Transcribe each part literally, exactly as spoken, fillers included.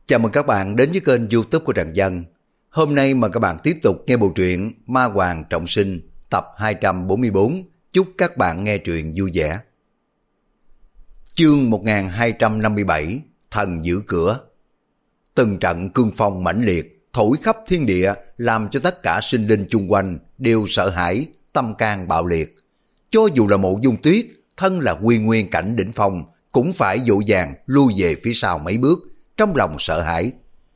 Chào mừng các bạn đến với kênh YouTube của Trần Dân. Hôm nay mời các bạn tiếp tục nghe bộ truyện Ma Hoàng Trọng Sinh tập hai trăm bốn mươi bốn. Chúc các bạn nghe truyện vui vẻ. Chương một nghìn hai trăm năm mươi bảy, Thần giữ cửa. Từng trận cương phong mãnh liệt thổi khắp thiên địa, làm cho tất cả sinh linh chung quanh đều sợ hãi, tâm can bạo liệt. Cho dù là Mộ Dung Tuyết, thân là quy nguyên cảnh đỉnh phong, cũng phải vội vàng lui về phía sau mấy bước, trong lòng sợ hãi.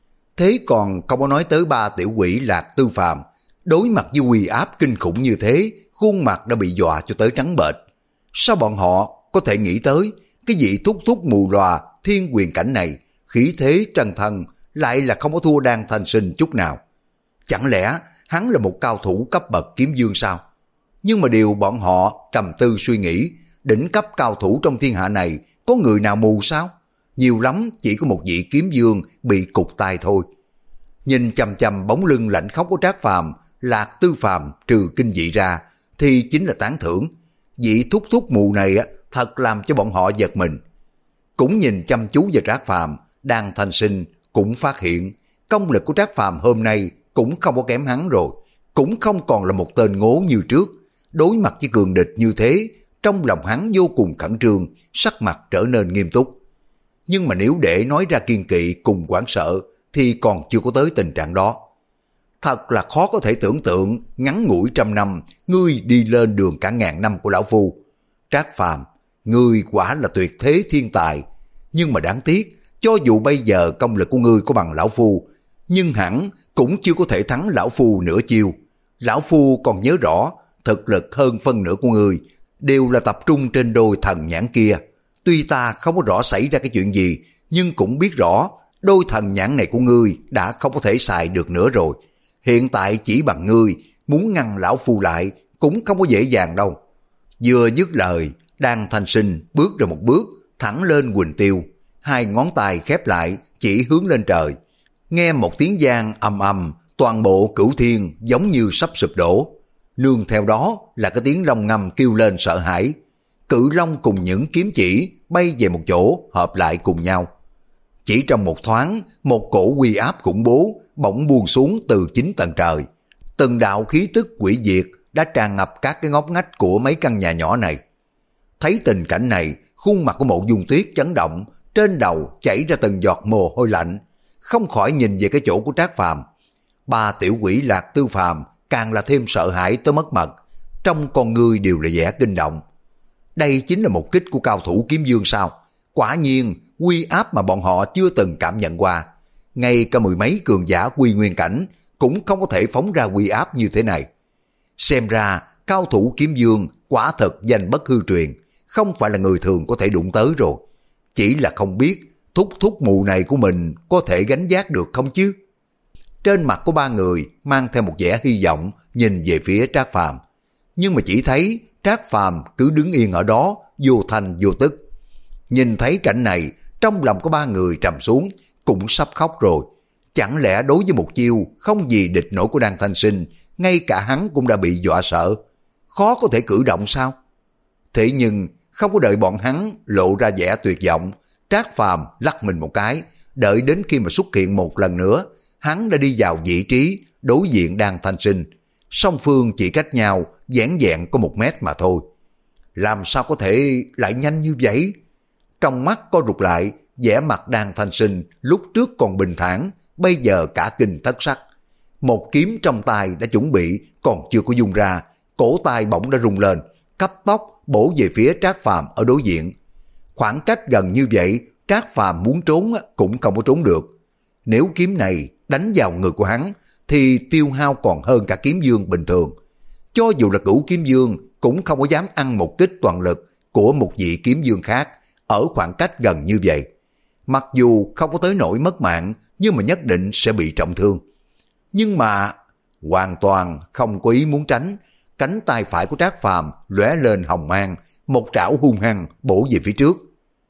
Thế còn không có nói tới ba tiểu quỷ Lạc Tư Phàm, đối mặt với uy áp kinh khủng như thế, khuôn mặt đã bị dọa cho tới trắng bệch. Sao bọn họ có thể nghĩ tới cái vị thúc thúc mù lòa thiên quyền cảnh này, khí thế trần thân lại là không có thua Đan Thanh Sinh chút nào? Chẳng lẽ hắn là một cao thủ cấp bậc kiếm dương sao? Nhưng mà điều bọn họ trầm tư suy nghĩ, đỉnh cấp cao thủ trong thiên hạ này có người nào mù sao? Nhiều lắm chỉ có một vị kiếm dương bị cụt tai thôi. Nhìn chằm chằm bóng lưng lạnh khóc của Trác Phàm, Lạc Tư Phàm trừ kinh dị ra thì chính là tán thưởng. Vị thúc thúc mù này thật làm cho bọn họ giật mình. Cũng nhìn chăm chú vào Trác Phàm, Đan Thanh Sinh cũng phát hiện công lực của Trác Phàm hôm nay cũng không có kém hắn rồi, cũng không còn là một tên ngố như trước. Đối mặt với cường địch như thế, trong lòng hắn vô cùng khẩn trương, sắc mặt trở nên nghiêm túc. Nhưng mà nếu để nói ra kiên kỵ cùng hoảng sợ thì còn chưa có tới tình trạng đó. Thật là khó có thể tưởng tượng ngắn ngủi trăm năm, ngươi đi lên đường cả ngàn năm của lão phu. Trác Phàm, ngươi quả là tuyệt thế thiên tài. Nhưng mà đáng tiếc, cho dù bây giờ công lực của ngươi có bằng lão phu, nhưng hẳn cũng chưa có thể thắng lão phu nửa chiêu. Lão phu còn nhớ rõ, thực lực hơn phân nửa của ngươi đều là tập trung trên đôi thần nhãn kia. Tuy ta không có rõ xảy ra cái chuyện gì, nhưng cũng biết rõ đôi thần nhãn này của ngươi đã không có thể xài được nữa rồi. Hiện tại chỉ bằng ngươi muốn ngăn lão phu lại cũng không có dễ dàng đâu. Vừa dứt lời, Đan Thanh Sinh bước ra một bước, thẳng lên Huỳnh Tiêu, hai ngón tay khép lại chỉ hướng lên trời. Nghe một tiếng vang ầm ầm, toàn bộ cửu thiên giống như sắp sụp đổ. Nương theo đó là cái tiếng long ngâm kêu lên sợ hãi. Cự long cùng những kiếm chỉ bay về một chỗ hợp lại cùng nhau. Chỉ trong một thoáng, một cổ uy áp khủng bố bỗng buông xuống từ chín tầng trời. Từng đạo khí tức quỷ diệt đã tràn ngập các cái ngóc ngách của mấy căn nhà nhỏ này. Thấy tình cảnh này, khuôn mặt của Mộ Dung Tuyết chấn động, trên đầu chảy ra từng giọt mồ hôi lạnh, không khỏi nhìn về cái chỗ của Trác Phàm. Ba tiểu quỷ Lạc Tư Phàm càng là thêm sợ hãi tới mất mật, trong con ngươi đều là vẻ kinh động. Đây chính là một kích của cao thủ kiếm dương sao? Quả nhiên, uy áp mà bọn họ chưa từng cảm nhận qua. Ngay cả mười mấy cường giả quy nguyên cảnh cũng không có thể phóng ra uy áp như thế này. Xem ra, cao thủ kiếm dương quả thật danh bất hư truyền, không phải là người thường có thể đụng tới rồi. Chỉ là không biết thúc thúc mù này của mình có thể gánh vác được không chứ? Trên mặt của ba người mang theo một vẻ hy vọng nhìn về phía Trác Phàm. Nhưng mà chỉ thấy Trác Phàm cứ đứng yên ở đó, vô thanh vô tức. Nhìn thấy cảnh này, trong lòng của ba người trầm xuống, cũng sắp khóc rồi. Chẳng lẽ đối với một chiêu không gì địch nổi của Đan Thanh Sinh, ngay cả hắn cũng đã bị dọa sợ, khó có thể cử động sao? Thế nhưng không có đợi bọn hắn lộ ra vẻ tuyệt vọng, Trác Phàm lắc mình một cái, đợi đến khi mà xuất hiện một lần nữa, hắn đã đi vào vị trí đối diện Đan Thanh Sinh. Song phương chỉ cách nhau vẻn vẹn có một mét mà thôi. Làm sao có thể lại nhanh như vậy? Trong mắt co rụt lại, vẻ mặt Đan Thanh Sinh lúc trước còn bình thản, bây giờ cả kinh thất sắc. Một kiếm trong tay đã chuẩn bị, còn chưa có dung ra, cổ tay bỗng đã rung lên, cấp tốc bổ về phía Trác Phàm ở đối diện. Khoảng cách gần như vậy, Trác Phàm muốn trốn cũng không có trốn được. Nếu kiếm này đánh vào người của hắn, thì tiêu hao còn hơn cả kiếm dương bình thường. Cho dù là cửu kiếm dương cũng không có dám ăn một kích toàn lực của một vị kiếm dương khác ở khoảng cách gần như vậy. Mặc dù không có tới nỗi mất mạng, nhưng mà nhất định sẽ bị trọng thương. Nhưng mà hoàn toàn không có ý muốn tránh, cánh tay phải của Trác Phàm lóe lên hồng mang, một trảo hung hăng bổ về phía trước.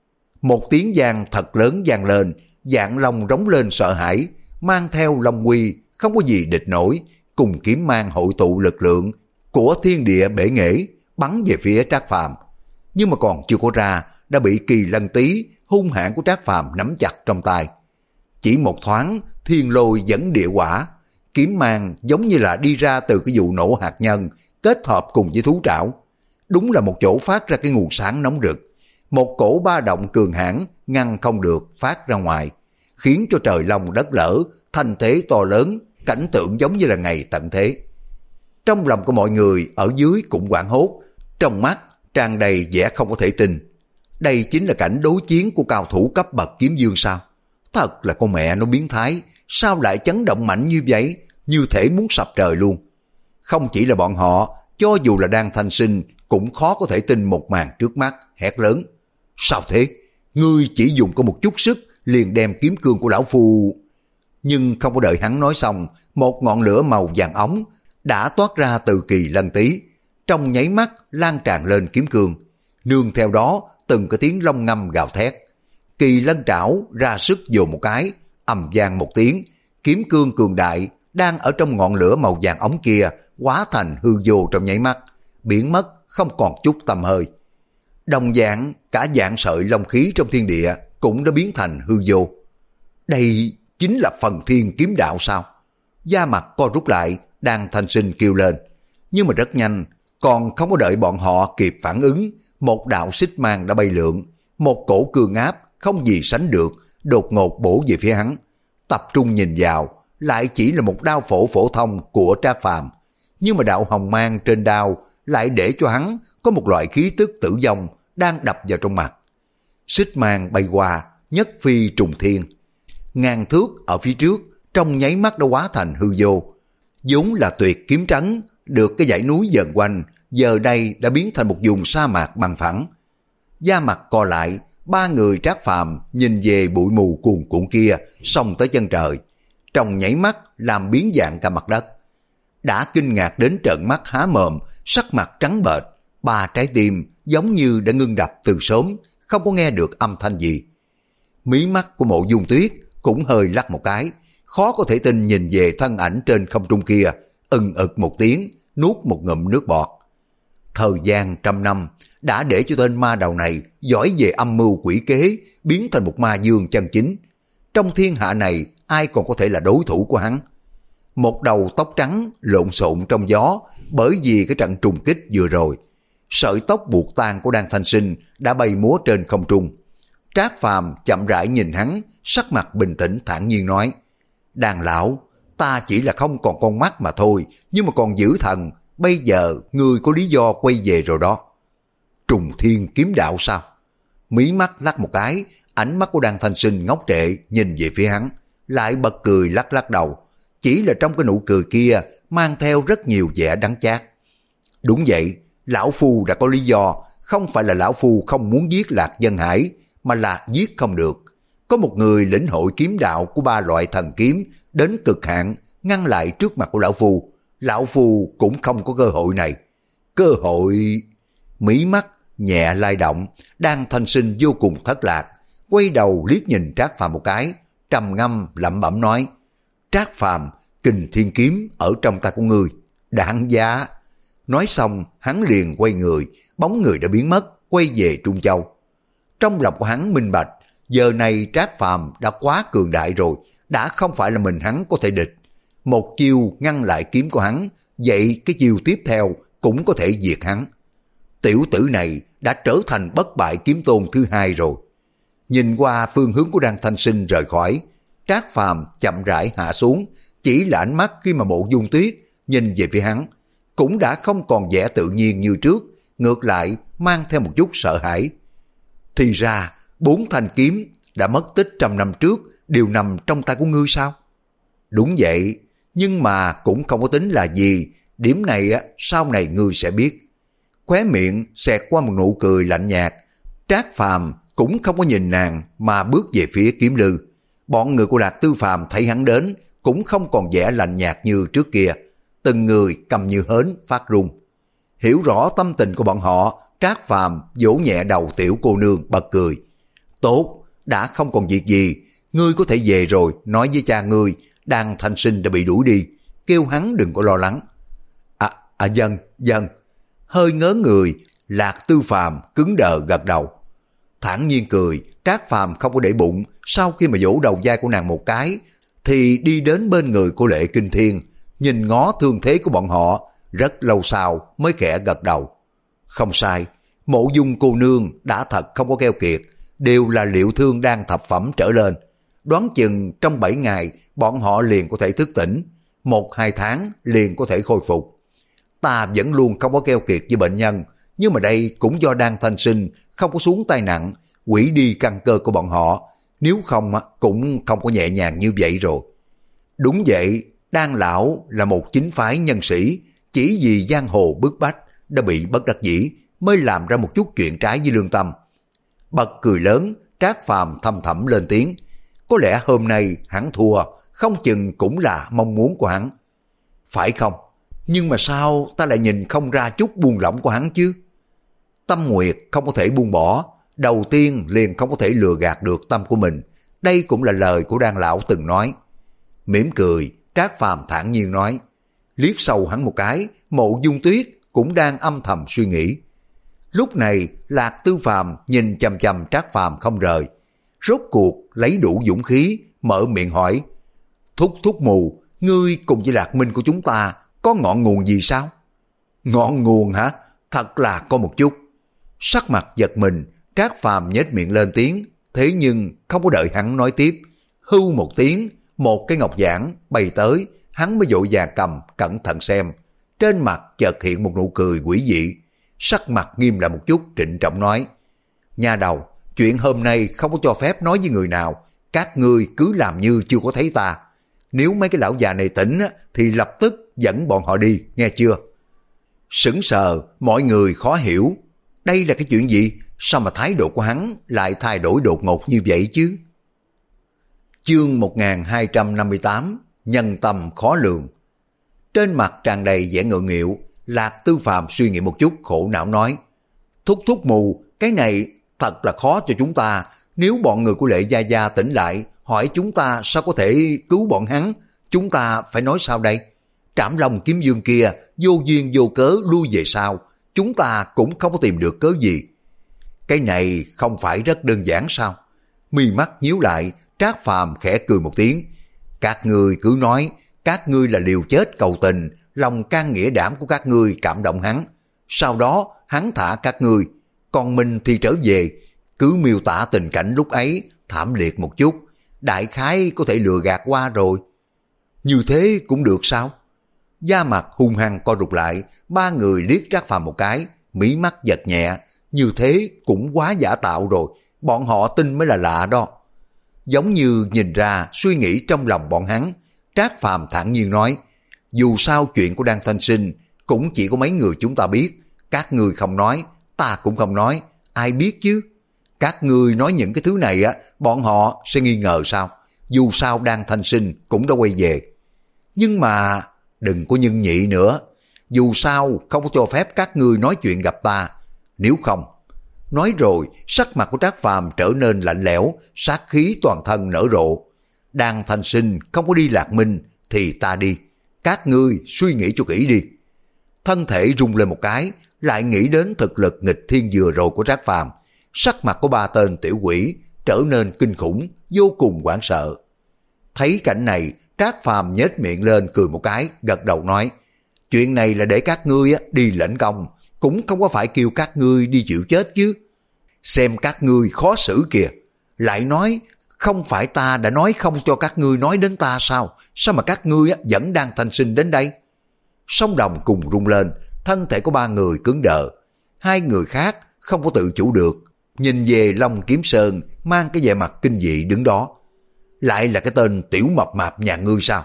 Một tiếng vang thật lớn vang lên, Vạn Long rống lên sợ hãi, mang theo long uy không có gì địch nổi, cùng kiếm mang hội tụ lực lượng của thiên địa bể nghệ bắn về phía Trác Phàm. Nhưng mà còn chưa có ra, đã bị Kỳ Lân Tý hung hãn của Trác Phàm nắm chặt trong tay. Chỉ một thoáng, thiên lôi dẫn địa hỏa, kiếm mang giống như là đi ra từ cái vụ nổ hạt nhân, kết hợp cùng với thú trảo. Đúng là một chỗ phát ra cái nguồn sáng nóng rực. Một cổ ba động cường hãn ngăn không được phát ra ngoài, khiến cho trời long đất lở, thanh thế to lớn, cảnh tượng giống như là ngày tận thế. Trong lòng của mọi người ở dưới cũng hoảng hốt, trong mắt tràn đầy vẻ không có thể tin. Đây chính là cảnh đối chiến của cao thủ cấp bậc kiếm vương sao? Thật là con mẹ nó biến thái, sao lại chấn động mạnh như vậy, như thể muốn sập trời luôn. Không chỉ là bọn họ, cho dù là Đan Thanh Sinh cũng khó có thể tin một màn trước mắt, hét lớn. Sao thế? Ngươi chỉ dùng có một chút sức liền đem kiếm cương của lão phu. Nhưng không có đợi hắn nói xong, một ngọn lửa màu vàng óng đã toát ra từ kỳ lân tí, trong nháy mắt lan tràn lên kiếm cương. Nương theo đó từng cái tiếng long ngâm gào thét. Kỳ lân trảo ra sức dồn một cái, ầm vang một tiếng, kiếm cương cường đại đang ở trong ngọn lửa màu vàng ống kia hóa thành hư vô trong nháy mắt, biến mất không còn chút tăm hơi. Đồng dạng cả dạng sợi long khí trong thiên địa cũng đã biến thành hư vô. Đây chính là phần thiên kiếm đạo sao? Da mặt co rút lại, Đan Thanh Sinh kêu lên. Nhưng mà rất nhanh, còn không có đợi bọn họ kịp phản ứng, một đạo xích mang đã bay lượn, một cổ cương áp không gì sánh được, đột ngột bổ về phía hắn. Tập trung nhìn vào, lại chỉ là một đao phổ phổ thông của Trác Phàm, nhưng mà đạo hồng mang trên đao lại để cho hắn có một loại khí tức tử vong đang đập vào trong mặt. Xích mang bay qua, nhất phi trùng thiên, ngàn thước ở phía trước trong nháy mắt đã hóa thành hư vô. Vốn là tuyệt kiếm trấn, được cái dãy núi dần quanh, giờ đây đã biến thành một vùng sa mạc bằng phẳng. Da mặt co lại, ba người Trác Phàm nhìn về bụi mù cuồn cuộn kia, xông tới chân trời, trong nháy mắt làm biến dạng cả mặt đất. Đã kinh ngạc đến trợn mắt há mồm, sắc mặt trắng bệch, ba trái tim giống như đã ngưng đập từ sớm, không có nghe được âm thanh gì. Mí mắt của Mộ Dung Tuyết cũng hơi lắc một cái, khó có thể tin nhìn về thân ảnh trên không trung kia, ừng ực một tiếng, nuốt một ngụm nước bọt. Thời gian trăm năm đã để cho tên ma đầu này giỏi về âm mưu quỷ kế, biến thành một ma dương chân chính. Trong thiên hạ này ai còn có thể là đối thủ của hắn? Một đầu tóc trắng lộn xộn trong gió, bởi vì cái trận trùng kích vừa rồi. Sợi tóc buộc tan của Đan Thanh Sinh đã bay múa trên không trung. Trác Phàm chậm rãi nhìn hắn, sắc mặt bình tĩnh thản nhiên nói: Đàn lão, ta chỉ là không còn con mắt mà thôi, nhưng mà còn giữ thần, bây giờ ngươi có lý do quay về rồi đó. Trùng thiên kiếm đạo sao? Mí mắt lắc một cái, ánh mắt của Đan Thanh Sinh ngốc trệ nhìn về phía hắn, lại bật cười lắc lắc đầu. Chỉ là trong cái nụ cười kia mang theo rất nhiều vẻ đắng chát. Đúng vậy, lão phu đã có lý do, không phải là lão phu không muốn giết Lạc Dân Hải, mà là giết không được. Có một người lĩnh hội kiếm đạo của ba loại thần kiếm đến cực hạn, ngăn lại trước mặt của lão phu. Lão phu cũng không có cơ hội này. Cơ hội... Mí mắt nhẹ lay động, Đan Thanh Sinh vô cùng thất lạc, quay đầu liếc nhìn Trác Phàm một cái, trầm ngâm lẩm bẩm nói: Trác Phàm, kình thiên kiếm ở trong tay của ngươi, đáng giá. Nói xong, hắn liền quay người, bóng người đã biến mất, quay về Trung Châu. Trong lòng của hắn minh bạch, giờ này Trác Phàm đã quá cường đại rồi, đã không phải là mình hắn có thể địch. Một chiêu ngăn lại kiếm của hắn, vậy cái chiêu tiếp theo cũng có thể diệt hắn. Tiểu tử này đã trở thành bất bại kiếm tôn thứ hai rồi. Nhìn qua phương hướng của Đan Thanh Sinh rời khỏi, Trác Phàm chậm rãi hạ xuống, chỉ là ánh mắt khi mà Mộ Dung Tuyết nhìn về phía hắn, cũng đã không còn vẻ tự nhiên như trước, ngược lại mang theo một chút sợ hãi. Thì ra, bốn thanh kiếm đã mất tích trăm năm trước đều nằm trong tay của ngươi sao? Đúng vậy, nhưng mà cũng không có tính là gì, điểm này á sau này ngươi sẽ biết. Khóe miệng xẹt qua một nụ cười lạnh nhạt, Trác Phàm cũng không có nhìn nàng mà bước về phía kiếm lư. Bọn người của Lạc Tư Phàm thấy hắn đến cũng không còn vẻ lạnh nhạt như trước kia, từng người cầm như hến phát run. Hiểu rõ tâm tình của bọn họ, Trác Phàm vỗ nhẹ đầu tiểu cô nương bật cười. Tốt, đã không còn việc gì, ngươi có thể về rồi, nói với cha ngươi, Đan Thanh Sinh đã bị đuổi đi, kêu hắn đừng có lo lắng. À, à dân, dân. Hơi ngớ người, Lạc Tư Phàm cứng đờ gật đầu. thản nhiên cười. Trác Phàm không có để bụng, sau khi mà vỗ đầu vai của nàng một cái, thì đi đến bên người của Lệ Kinh Thiên, nhìn ngó thương thế của bọn họ, rất lâu sau mới khẽ gật đầu. Không sai, Mộ Dung cô nương đã thật không có keo kiệt, đều là liệu thương đang thập phẩm trở lên. Đoán chừng trong bảy ngày bọn họ liền có thể thức tỉnh, một hai tháng liền có thể khôi phục. Ta vẫn luôn không có keo kiệt với bệnh nhân, nhưng mà đây cũng do Đan Thanh Sinh không có xuống tay nặng, hủy đi căn cơ của bọn họ, nếu không cũng không có nhẹ nhàng như vậy rồi. Đúng vậy, Đan lão là một chính phái nhân sĩ, chỉ vì giang hồ bức bách đã bị bất đắc dĩ mới làm ra một chút chuyện trái với lương tâm. Bật cười lớn, Trác Phàm thầm thẳm lên tiếng. Có lẽ hôm nay hắn thua, không chừng cũng là mong muốn của hắn. Phải không? Nhưng mà sao ta lại nhìn không ra chút buông lỏng của hắn chứ? Tâm Nguyệt không có thể buông bỏ, đầu tiên liền không có thể lừa gạt được tâm của mình. Đây cũng là lời của Đan lão từng nói. Mỉm cười, Trác Phàm thản nhiên nói. Liếc sâu hắn một cái, Mộ Dung Tuyết cũng đang âm thầm suy nghĩ. Lúc này Lạc Tư Phàm nhìn chằm chằm Trác Phàm không rời, rốt cuộc lấy đủ dũng khí mở miệng hỏi. Thúc thúc mù, ngươi cùng với Lạc Minh của chúng ta có ngọn nguồn gì sao? Ngọn nguồn hả? Thật là có một chút. Sắc mặt giật mình, Trác Phàm nhếch miệng lên tiếng, thế nhưng không có đợi hắn nói tiếp, hưu một tiếng, một cái ngọc giản bay tới, hắn mới vội vàng cầm cẩn thận xem, trên mặt chợt hiện một nụ cười quỷ dị, sắc mặt nghiêm lại một chút, trịnh trọng nói: Nha đầu, chuyện hôm nay không có cho phép nói với người nào, các ngươi cứ làm như chưa có thấy ta. Nếu mấy cái lão già này tỉnh thì lập tức dẫn bọn họ đi, nghe chưa? Sững sờ, mọi người khó hiểu, đây là cái chuyện gì? Sao mà thái độ của hắn lại thay đổi đột ngột như vậy chứ? Chương một nghìn hai trăm năm mươi tám, nhân tâm khó lường. Trên mặt tràn đầy vẻ ngượng nghịu, Lạc Tư Phàm suy nghĩ một chút, khổ não nói: Thúc thúc mù, cái này thật là khó cho chúng ta. Nếu bọn người của Lệ Gia Gia tỉnh lại, hỏi chúng ta sao có thể cứu bọn hắn, chúng ta phải nói sao đây? Trảm Long Kiếm Dương kia vô duyên vô cớ lui về sau, chúng ta cũng không có tìm được cớ gì. Cái này không phải rất đơn giản sao? Mi mắt nhíu lại, Trác Phàm khẽ cười một tiếng. Các ngươi cứ nói, các ngươi là liều chết cầu tình, lòng can nghĩa đảm của các ngươi cảm động hắn. Sau đó hắn thả các ngươi, còn mình thì trở về. Cứ miêu tả tình cảnh lúc ấy thảm liệt một chút, đại khái có thể lừa gạt qua rồi. Như thế cũng được sao? Da mặt hung hăng co rụt lại, ba người liếc Trác Phàm một cái, mí mắt giật nhẹ. Như thế cũng quá giả tạo rồi, bọn họ tin mới là lạ đó. Giống như nhìn ra suy nghĩ trong lòng bọn hắn, Trác Phàm thản nhiên nói: Dù sao chuyện của Đan Thanh Sinh cũng chỉ có mấy người chúng ta biết, các ngươi không nói, ta cũng không nói, ai biết chứ? Các ngươi nói những cái thứ này á, bọn họ sẽ nghi ngờ sao? Dù sao Đan Thanh Sinh cũng đã quay về. Nhưng mà đừng có nhân nhị nữa, dù sao không có cho phép các ngươi nói chuyện gặp ta, nếu không. Nói rồi, sắc mặt của Trác Phàm trở nên lạnh lẽo, sát khí toàn thân nở rộ. Đan Thanh Sinh không có đi Lạc Minh thì ta đi, các ngươi suy nghĩ cho kỹ đi. Thân thể rung lên một cái, lại nghĩ đến thực lực nghịch thiên vừa rồi của Trác Phàm, sắc mặt của ba tên tiểu quỷ trở nên kinh khủng, vô cùng hoảng sợ. Thấy cảnh này, Trác Phàm nhếch miệng lên cười một cái, gật đầu nói: Chuyện này là để các ngươi đi lãnh công, cũng không có phải kêu các ngươi đi chịu chết chứ. Xem các ngươi khó xử kìa, lại nói không phải ta đã nói không cho các ngươi nói đến ta sao? Sao mà các ngươi vẫn đang Thanh Sinh đến đây? Sông Đồng cùng rung lên, thân thể của ba người cứng đờ. Hai người khác không có tự chủ được, nhìn về Long Kiếm Sơn mang cái vẻ mặt kinh dị đứng đó. Lại là cái tên tiểu mập mạp nhà ngươi sao?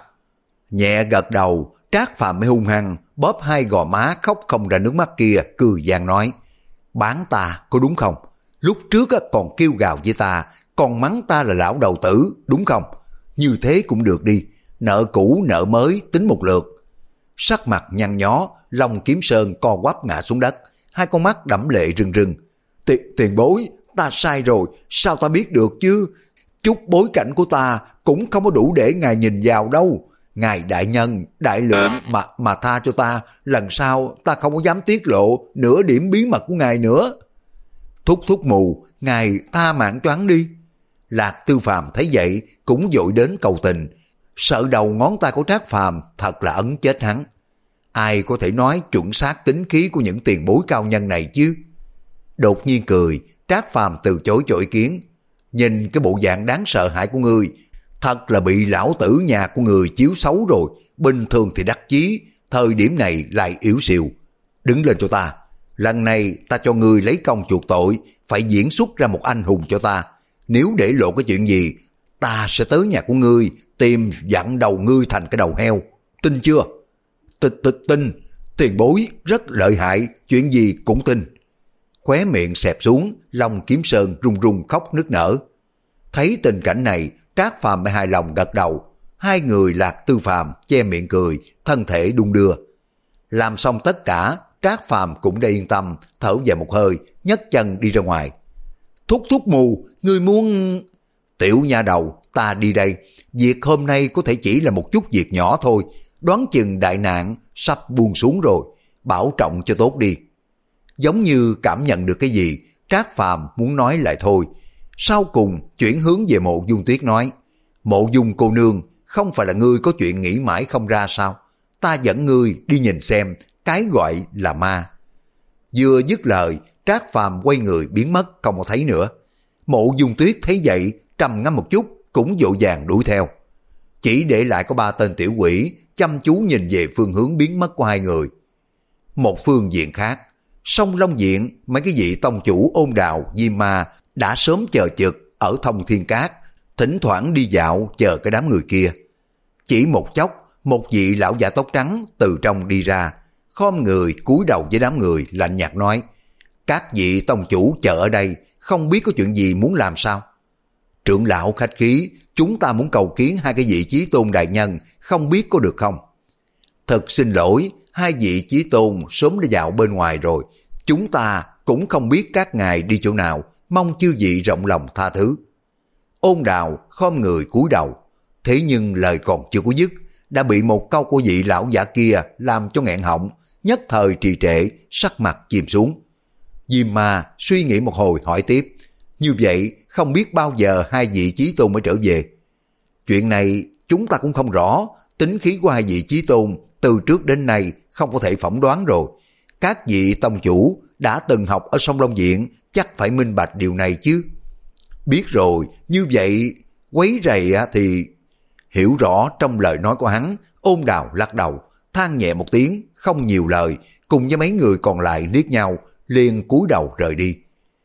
Nhẹ gật đầu, Trác Phàm mới hung hăng bóp hai gò má khóc không ra nước mắt kia, cười gian nói: Bán ta có đúng không? Lúc trước còn kêu gào với ta, còn mắng ta là lão đầu tử, đúng không? Như thế cũng được đi, nợ cũ nợ mới tính một lượt. Sắc mặt nhăn nhó, Long Kiếm Sơn co quắp ngã xuống đất, hai con mắt đẫm lệ rưng rưng. Tiền, tiền bối, ta sai rồi, sao ta biết được chứ? Chút bối cảnh của ta cũng không có đủ để ngài nhìn vào đâu. Ngài đại nhân, đại lượng mà mà tha cho ta, lần sau ta không có dám tiết lộ nửa điểm bí mật của ngài nữa. Thúc thúc mù, ngài tha mạng cho hắn đi. Lạc Tư Phàm thấy vậy cũng vội đến cầu tình, sợ đầu ngón tay của Trác Phàm thật là ấn chết hắn. Ai có thể nói chuẩn xác tính khí của những tiền bối cao nhân này chứ? Đột nhiên cười, Trác Phàm từ chối cho ý kiến. Nhìn cái bộ dạng đáng sợ hãi của ngươi, thật là bị lão tử nhà của người chiếu xấu rồi. Bình thường thì đắc chí, thời điểm này lại yếu xìu. Đứng lên cho ta, lần này ta cho ngươi lấy công chuộc tội, phải diễn xuất ra một anh hùng cho ta. Nếu để lộ cái chuyện gì, ta sẽ tới nhà của ngươi tìm dặn đầu ngươi thành cái đầu heo. Tin chưa? Tịch tịch tin, tiền bối rất lợi hại, chuyện gì cũng tin. Khóe miệng xẹp xuống, Long Kiếm Sơn run run khóc nức nở. Thấy tình cảnh này, Trác Phàm mới hài lòng gật đầu. Hai người Lạc Tư Phàm che miệng cười, thân thể đung đưa. Làm xong tất cả, Trác Phàm cũng đã yên tâm, thở dài một hơi, nhấc chân đi ra ngoài. Thúc thúc mù, ngươi muốn... Tiểu nha đầu, ta đi đây. Việc hôm nay có thể chỉ là một chút việc nhỏ thôi. Đoán chừng đại nạn sắp buông xuống rồi. Bảo trọng cho tốt đi. Giống như cảm nhận được cái gì, Trác Phàm muốn nói lại thôi. Sau cùng chuyển hướng về Mộ Dung Tuyết nói, Mộ Dung cô nương, không phải là ngươi có chuyện nghĩ mãi không ra sao? Ta dẫn ngươi đi nhìn xem cái gọi là ma. Vừa dứt lời, Trác Phàm quay người biến mất không có thấy nữa. Mộ Dung Tuyết thấy vậy trầm ngâm một chút, cũng vội vàng đuổi theo. Chỉ để lại có ba tên tiểu quỷ chăm chú nhìn về phương hướng biến mất của hai người. Một phương diện khác, Sông Long Diện, mấy cái vị tông chủ Ôn Đào, Diêm Ma đã sớm chờ chực ở Thông Thiên Cát, thỉnh thoảng đi dạo chờ cái đám người kia. Chỉ một chốc, một vị lão giả tóc trắng từ trong đi ra, khom người cúi đầu với đám người lạnh nhạt nói, các vị tông chủ chờ ở đây, không biết có chuyện gì muốn làm sao? Trưởng lão khách khí, chúng ta muốn cầu kiến hai cái vị chí tôn đại nhân, không biết có được không? Thật xin lỗi, hai vị chí tôn sớm đã dạo bên ngoài rồi, chúng ta cũng không biết các ngài đi chỗ nào, mong chư vị rộng lòng tha thứ. Ôn Đào khom người cúi đầu, thế nhưng lời còn chưa có dứt, đã bị một câu của vị lão giả kia làm cho nghẹn họng, nhất thời trì trệ, sắc mặt chìm xuống. Diêm Ma suy nghĩ một hồi hỏi tiếp, như vậy không biết bao giờ hai vị chí tôn mới trở về? Chuyện này chúng ta cũng không rõ, tính khí của hai vị chí tôn từ trước đến nay không có thể phỏng đoán rồi. Các vị tông chủ đã từng học ở Sông Long Diện, chắc phải minh bạch điều này chứ. Biết rồi, như vậy quấy rầy thì... Hiểu rõ trong lời nói của hắn, Ôn Đào lắc đầu, than nhẹ một tiếng, không nhiều lời, cùng với mấy người còn lại liếc nhau, liền cúi đầu rời đi.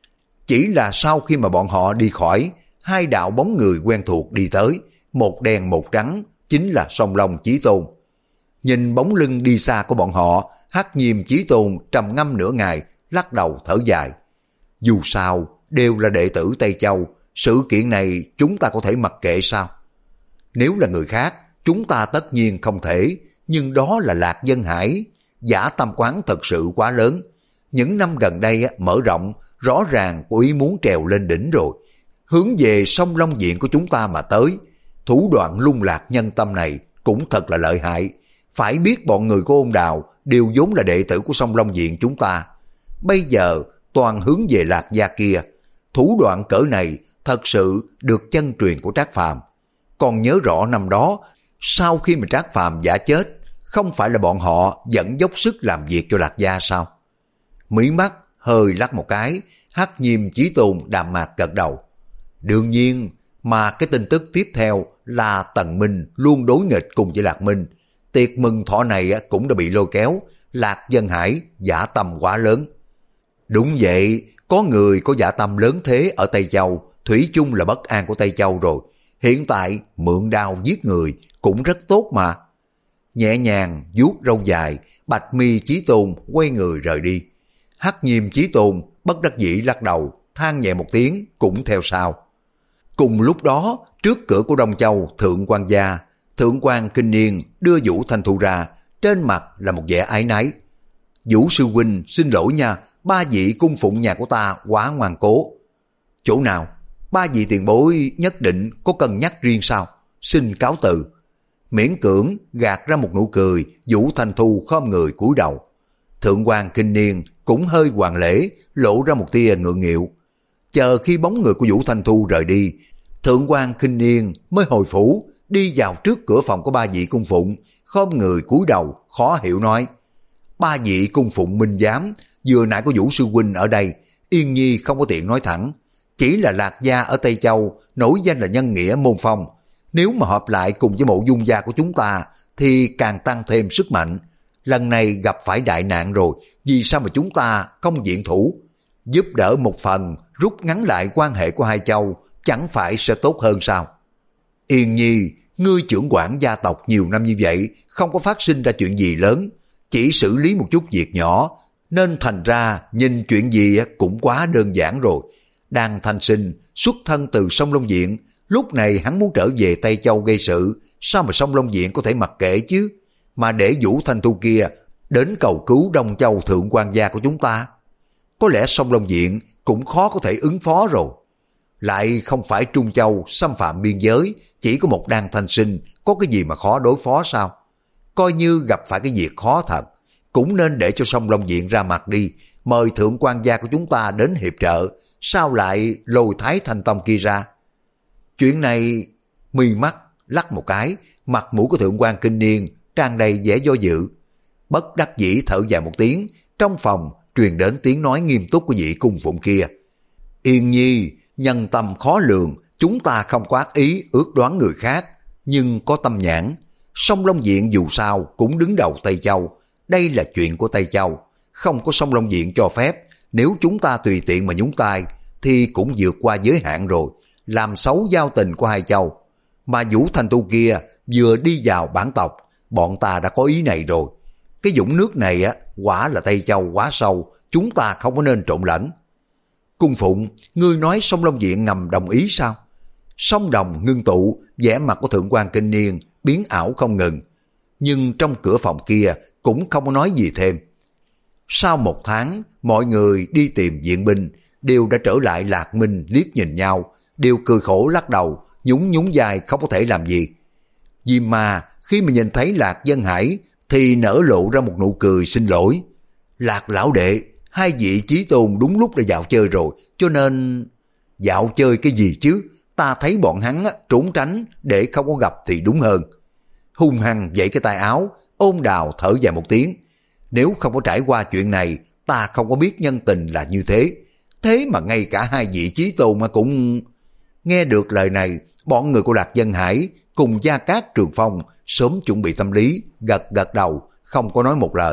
Chỉ là sau khi mà bọn họ đi khỏi, hai đạo bóng người quen thuộc đi tới, một đen một trắng, chính là Song Long Chí Tôn. Nhìn bóng lưng đi xa của bọn họ, Hắc Nhiêm Chí Tôn trầm ngâm nửa ngày, lắc đầu thở dài. Dù sao, đều là đệ tử Tây Châu, sự kiện này chúng ta có thể mặc kệ sao? Nếu là người khác, chúng ta tất nhiên không thể, nhưng đó là Lạc Dân Hải, giả tâm quán thật sự quá lớn. Những năm gần đây mở rộng, rõ ràng có ý muốn trèo lên đỉnh rồi, hướng về Sông Long Diện của chúng ta mà tới. Thủ đoạn lung lạc nhân tâm này cũng thật là lợi hại. Phải biết bọn người của Ôn Đào đều vốn là đệ tử của Sông Long Diện chúng ta. Bây giờ toàn hướng về Lạc gia kia. Thủ đoạn cỡ này thật sự được chân truyền của Trác Phàm. Còn nhớ rõ năm đó, sau khi mà Trác Phàm giả chết, không phải là bọn họ vẫn dốc sức làm việc cho Lạc gia sao? Mí mắt hơi lắc một cái, Hắc Nhiêm Chí Tôn đạm mạc gật đầu. Đương nhiên, mà cái tin tức tiếp theo là Tần Minh luôn đối nghịch cùng với Lạc Minh. Tiệc mừng thọ này cũng đã bị lôi kéo, Lạc Dân Hải giả tâm quá lớn. Đúng vậy, có người có giả tâm lớn thế ở Tây Châu, thủy chung là bất an của Tây Châu rồi. Hiện tại mượn đao giết người cũng rất tốt mà. Nhẹ nhàng vuốt râu dài, Bạch Mi Chí Tôn quay người rời đi. Hắc Nhiêm Chí Tôn bất đắc dĩ lắc đầu, than nhẹ một tiếng cũng theo sau. Cùng lúc đó, trước cửa của Đông Châu Thượng Quan gia, Thượng Quan Kinh Niên đưa Vũ Thanh Thu ra, trên mặt là một vẻ áy náy. Vũ sư huynh xin lỗi nha, ba vị cung phụng nhà của ta quá ngoan cố. Chỗ nào? Ba vị tiền bối nhất định có cân nhắc riêng sao? Xin cáo từ. Miễn cưỡng gạt ra một nụ cười, Vũ Thanh Thu khom người cúi đầu. Thượng quan Kinh Niên cũng hơi hoàng lễ, lộ ra một tia ngượng nghịu. Chờ khi bóng người của Vũ Thanh Thu rời đi, Thượng quan Kinh Niên mới hồi phủ, đi vào trước cửa phòng của ba vị cung phụng, khom người cúi đầu, khó hiểu nói: ba vị cung phụng minh giám, vừa nãy có Vũ sư huynh ở đây, Yên Nhi không có tiện nói thẳng, chỉ là Lạc gia ở Tây Châu nổi danh là nhân nghĩa môn phong, nếu mà hợp lại cùng với Mộ Dung gia của chúng ta thì càng tăng thêm sức mạnh. Lần này gặp phải đại nạn rồi, vì sao mà chúng ta không diện thủ, giúp đỡ một phần, rút ngắn lại quan hệ của hai châu, chẳng phải sẽ tốt hơn sao? Yên Nhi, ngươi trưởng quản gia tộc nhiều năm như vậy, không có phát sinh ra chuyện gì lớn, chỉ xử lý một chút việc nhỏ, nên thành ra nhìn chuyện gì cũng quá đơn giản rồi. Đang thanh sinh, xuất thân từ Sông Long Viện, lúc này hắn muốn trở về Tây Châu gây sự, sao mà Sông Long Viện có thể mặc kệ chứ? Mà để Vũ Thanh Thu kia đến cầu cứu Đông Châu thượng quan gia của chúng ta, có lẽ Sông Long Viện cũng khó có thể ứng phó rồi. Lại không phải Trung Châu xâm phạm biên giới, chỉ có một đan thanh sinh, có cái gì mà khó đối phó sao? Coi như gặp phải cái việc khó thật, cũng nên để cho Sông Long Viện ra mặt đi, mời thượng quan gia của chúng ta đến hiệp trợ, sao lại lôi Thái Thanh Tông kia ra? Chuyện này, mi mắt lắc một cái, mặt mũi của thượng quan Kinh Niên tràn đầy vẻ do dự. Bất đắc dĩ thở dài một tiếng, trong phòng truyền đến tiếng nói nghiêm túc của vị cung phụng kia: Yên Nhi, nhân tâm khó lường, chúng ta không có ác ý ước đoán người khác, nhưng có tâm nhãn. Sông Long Viện dù sao cũng đứng đầu Tây Châu, đây là chuyện của Tây Châu, không có Sông Long Viện cho phép, nếu chúng ta tùy tiện mà nhúng tay thì cũng vượt qua giới hạn rồi, làm xấu giao tình của hai châu. Mà Vũ Thanh Tu kia vừa đi vào bản tộc, bọn ta đã có ý này rồi. Cái vũng nước này á, quả là Tây Châu quá sâu, chúng ta không có nên trộn lẫn. Cung phụng, ngươi nói Sông Long Viện ngầm đồng ý sao? Sông đồng ngưng tụ, vẻ mặt của thượng quan Kinh Niên biến ảo không ngừng, nhưng trong cửa phòng kia cũng không có nói gì thêm. Sau một tháng, mọi người đi tìm viện binh, đều đã trở lại. Lạc Minh liếc nhìn nhau, đều cười khổ lắc đầu, nhún nhún vai không có thể làm gì. Diêm Ma khi mà nhìn thấy Lạc Dân Hải thì nở lộ ra một nụ cười xin lỗi. Lạc lão đệ, hai vị chí tôn đúng lúc đã dạo chơi rồi, cho nên... Dạo chơi cái gì chứ, ta thấy bọn hắn trốn tránh để không có gặp thì đúng hơn. Hung hăng dậy cái tay áo, ôm đào thở dài một tiếng. Nếu không có trải qua chuyện này, ta không có biết nhân tình là như thế. Thế mà ngay cả hai vị chí tôn mà cũng... Nghe được lời này, bọn người của Lạc Dân Hải cùng Gia Cát Trường Phong sớm chuẩn bị tâm lý, gật gật đầu, không có nói một lời.